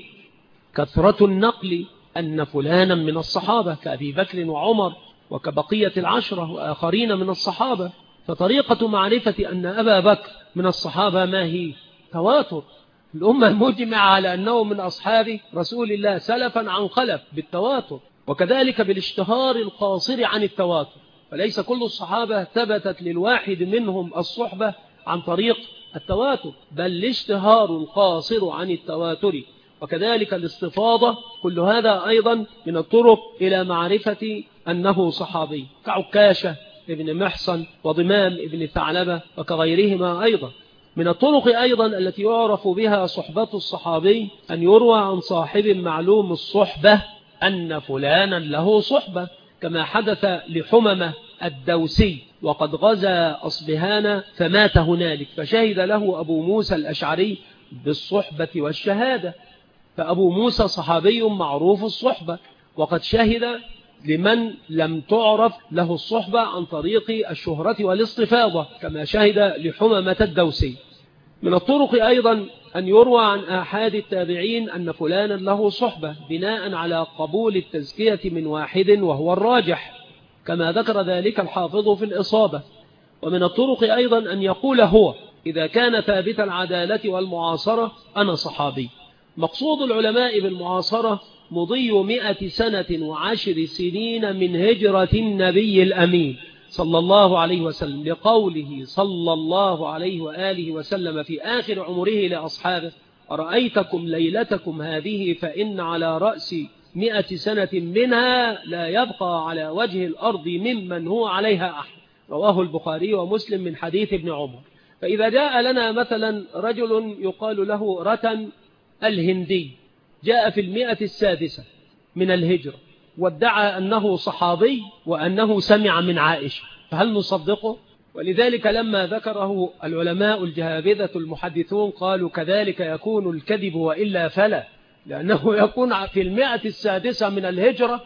كثرة النقل أن فلانا من الصحابة كأبي بكر وعمر وكبقية العشرة وآخرين من الصحابة. فطريقة معرفة أن أبا بكر من الصحابة ما هي؟ تواتر، الأمة مجمعة على أنه من أصحاب رسول الله سلفا عن خلف بالتواتر، وكذلك بالاشتهار القاصر عن التواتر، فليس كل الصحابة ثبتت للواحد منهم الصحبة عن طريق التواتر، بل الاشتهار القاصر عن التواتر، وكذلك الاستفاضة، كل هذا أيضا من الطرق إلى معرفة أنه صحابي، كعكاشة ابن محصن وضمام ابن ثعلبة وكغيرهما. أيضا من الطرق أيضا التي يعرف بها صحبة الصحابي أن يروى عن صاحب معلوم الصحبة أن فلانا له صحبة، كما حدث لحممة الدوسي وقد غزا أصبهان فمات هنالك، فشهد له أبو موسى الأشعري بالصحبة والشهادة، فأبو موسى صحابي معروف الصحبة، وقد شهد لمن لم تعرف له الصحبة عن طريق الشهرة والاستفاضة، كما شهد لحممة الدوسي. من الطرق أيضا أن يروى عن آحاد التابعين أن فلانا له صحبة بناء على قبول التزكية من واحد وهو الراجح، كما ذكر ذلك الحافظ في الإصابة. ومن الطرق أيضا أن يقول هو إذا كان ثابت العدالة والمعاصرة أنا صحابي. مقصود العلماء بالمعاصرة مضي مئة سنة وعشر سنين من هجرة النبي الأمين صلى الله عليه وسلم، لقوله صلى الله عليه وآله وسلم في آخر عمره لأصحابه: أرأيتكم ليلتكم هذه فإن على رأس مئة سنة منها لا يبقى على وجه الأرض ممن هو عليها أحد. رواه البخاري ومسلم من حديث ابن عمر. فإذا جاء لنا مثلا رجل يقال له رتن الهندي، جاء في المئة السادسة من الهجرة وادعى أنه صحابي وأنه سمع من عائشة، فهل نصدقه؟ ولذلك لما ذكره العلماء الجهابذة المحدثون قالوا كذلك يكون الكذب وإلا فلا، لأنه يكون في المئة السادسة من الهجرة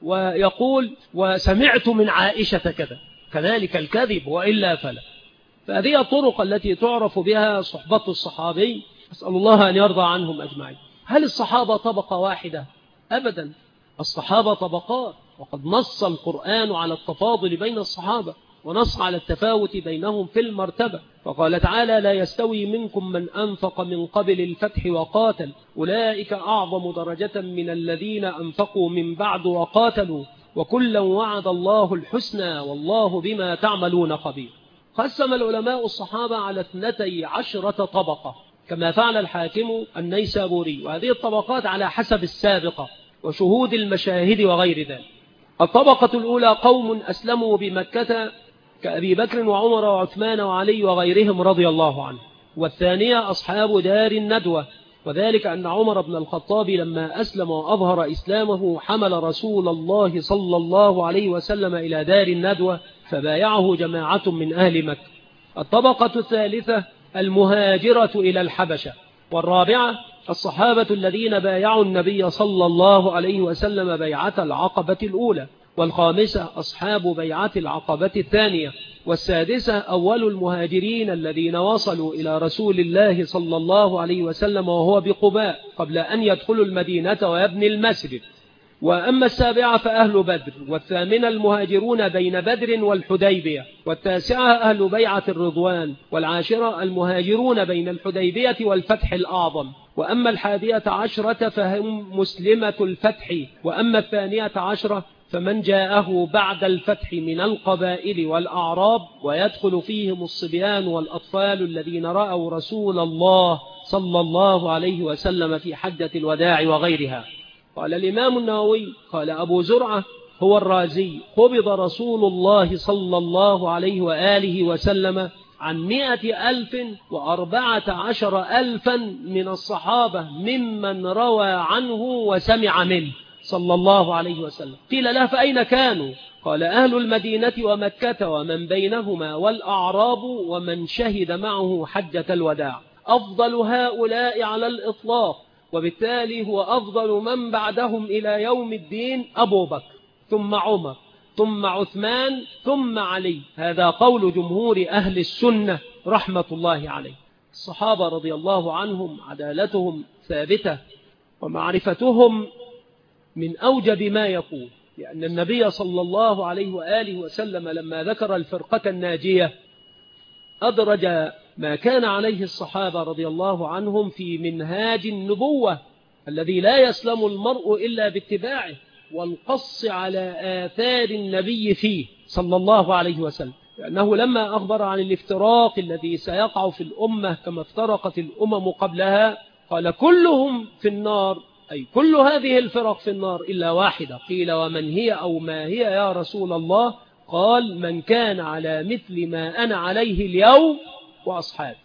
ويقول وسمعت من عائشة كذا، كذلك الكذب وإلا فلا. فهذه الطرق التي تعرف بها صحبة الصحابي، أسأل الله أن يرضى عنهم أجمعين. هل الصحابة طبقة واحدة؟ أبدا، الصحابة طبقات، وقد نص القرآن على التفاضل بين الصحابة ونص على التفاوت بينهم في المرتبة، فقال تعالى: لا يستوي منكم من أنفق من قبل الفتح وقاتل أولئك أعظم درجة من الذين أنفقوا من بعد وقاتلوا وكلا وعد الله الحسنى والله بما تعملون خبير. قسم العلماء الصحابة على اثنتي عشرة طبقة كما فعل الحاكم النيسابوري، وهذه الطبقات على حسب السابقة وشهود المشاهد وغير ذلك. الطبقة الأولى قوم أسلموا بمكة كأبي بكر وعمر وعثمان وعلي وغيرهم رضي الله عنه. والثانية أصحاب دار الندوة، وذلك أن عمر بن الخطاب لما أسلم وأظهر إسلامه حمل رسول الله صلى الله عليه وسلم إلى دار الندوة فبايعه جماعة من أهل مكة. الطبقة الثالثة المهاجرة إلى الحبشة. والرابعة الصحابة الذين بايعوا النبي صلى الله عليه وسلم بيعة العقبة الأولى. والخامسة أصحاب بيعة العقبة الثانية. والسادسة أول المهاجرين الذين وصلوا إلى رسول الله صلى الله عليه وسلم وهو بقباء قبل أن يدخلوا المدينة ويبني المسجد. وأما السابعة فأهل بدر. والثامنة المهاجرون بين بدر والحديبية. والتاسعة أهل بيعة الرضوان. والعاشرة المهاجرون بين الحديبية والفتح الأعظم. وأما الحادية عشرة فهم مسلمة الفتح. وأما الثانية عشرة فمن جاءه بعد الفتح من القبائل والأعراب، ويدخل فيهم الصبيان والأطفال الذين رأوا رسول الله صلى الله عليه وسلم في حجة الوداع وغيرها. قال الإمام النووي قال أبو زرعة هو الرازي: قبض رسول الله صلى الله عليه وآله وسلم عن مئة ألف وأربعة عشر ألفا من الصحابة ممن روى عنه وسمع منه صلى الله عليه وسلم. قيل له: فأين كانوا؟ قال: أهل المدينة ومكة ومن بينهما والأعراب ومن شهد معه حجة الوداع. أفضل هؤلاء على الإطلاق، وبالتالي هو أفضل من بعدهم إلى يوم الدين أبو بكر ثم عمر ثم عثمان ثم علي. هذا قول جمهور أهل السنة رحمة الله عليه. الصحابة رضي الله عنهم عدالتهم ثابتة ومعرفتهم من أوجب ما يكون، لأن النبي صلى الله عليه وآله وسلم لما ذكر الفرقة الناجية أدرج ما كان عليه الصحابة رضي الله عنهم في منهاج النبوة الذي لا يسلم المرء إلا باتباعه والقص على آثار النبي فيه صلى الله عليه وسلم، لأنه لما أخبر عن الافتراق الذي سيقع في الأمة كما افترقت الأمم قبلها قال: كلهم في النار، أي كل هذه الفرق في النار إلا واحدة. قيل: ومن هي أو ما هي يا رسول الله؟ قال: من كان على مثل ما أنا عليه اليوم وأصحابي.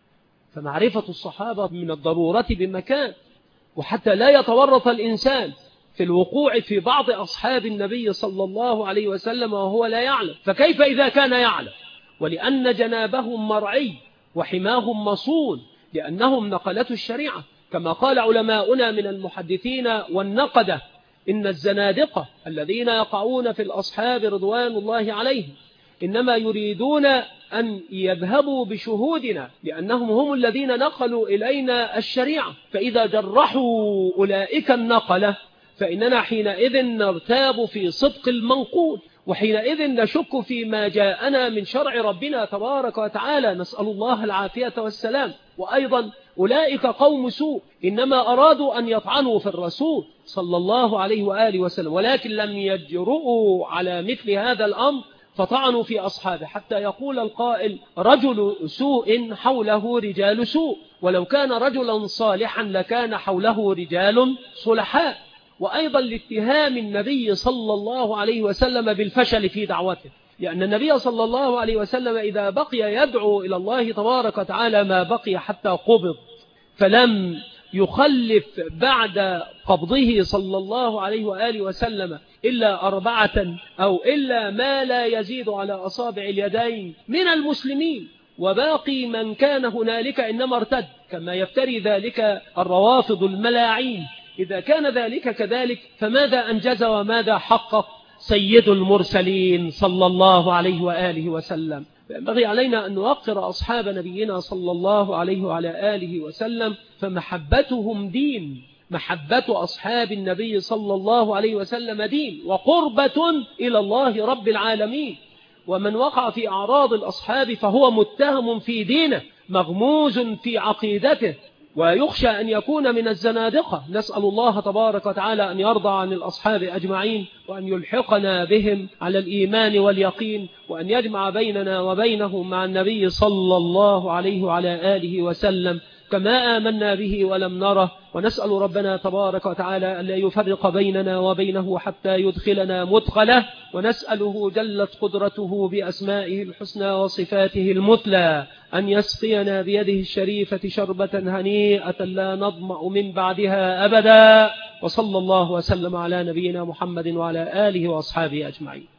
فمعرفة الصحابة من الضرورة بمكان، وحتى لا يتورط الإنسان في الوقوع في بعض أصحاب النبي صلى الله عليه وسلم وهو لا يعلم، فكيف إذا كان يعلم؟ ولأن جنابهم مرعي وحماهم مصون، لأنهم نقلة الشريعة، كما قال علماؤنا من المحدثين والنقدة: إن الزنادقة الذين يقعون في الأصحاب رضوان الله عليهم إنما يريدون أن يذهبوا بشهودنا، لأنهم هم الذين نقلوا إلينا الشريعة، فإذا جرحوا أولئك النقلة فإننا حينئذ نرتاب في صدق المنقول، وحينئذ نشك فيما جاءنا من شرع ربنا تبارك وتعالى، نسأل الله العافية والسلام. وأيضا أولئك قوم سوء إنما أرادوا أن يطعنوا في الرسول صلى الله عليه وآله وسلم، ولكن لم يجرؤوا على مثل هذا الأمر فطعنوا في أصحابه، حتى يقول القائل: رجل سوء حوله رجال سوء، ولو كان رجلا صالحا لكان حوله رجال صلحاء. وأيضا لاتهام النبي صلى الله عليه وسلم بالفشل في دعوته، لأن النبي صلى الله عليه وسلم إذا بقي يدعو إلى الله تبارك وتعالى ما بقي حتى قبض، فلم يخلف بعد قبضه صلى الله عليه وآله وسلم إلا أربعة أو إلا ما لا يزيد على أصابع اليدين من المسلمين، وباقي من كان هنالك إنما ارتد، كما يفتري ذلك الروافض الملاعين. إذا كان ذلك كذلك فماذا أنجز وماذا حقق سيد المرسلين صلى الله عليه وآله وسلم؟ ينبغي علينا أن نوقر أصحاب نبينا صلى الله عليه وعلى آله وسلم، فمحبتهم دين محبة أصحاب النبي صلى الله عليه وسلم دين وقربة إلى الله رب العالمين. ومن وقع في أعراض الأصحاب فهو متهم في دينه مغموز في عقيدته، ويخشى أن يكون من الزنادقة. نسأل الله تبارك وتعالى أن يرضى عن الأصحاب أجمعين، وأن يلحقنا بهم على الإيمان واليقين، وأن يجمع بيننا وبينهم مع النبي صلى الله عليه وعلى آله وسلم كما آمنا به ولم نره. ونسأل ربنا تبارك وتعالى أن لا يفرق بيننا وبينه حتى يدخلنا مدخله، ونسأله جلت قدرته بأسمائه الحسنى وصفاته المثلى أن يسقينا بيده الشريفة شربة هنيئة لا نظمأ من بعدها أبدا. وصلى الله وسلم على نبينا محمد وعلى آله وأصحابه أجمعين.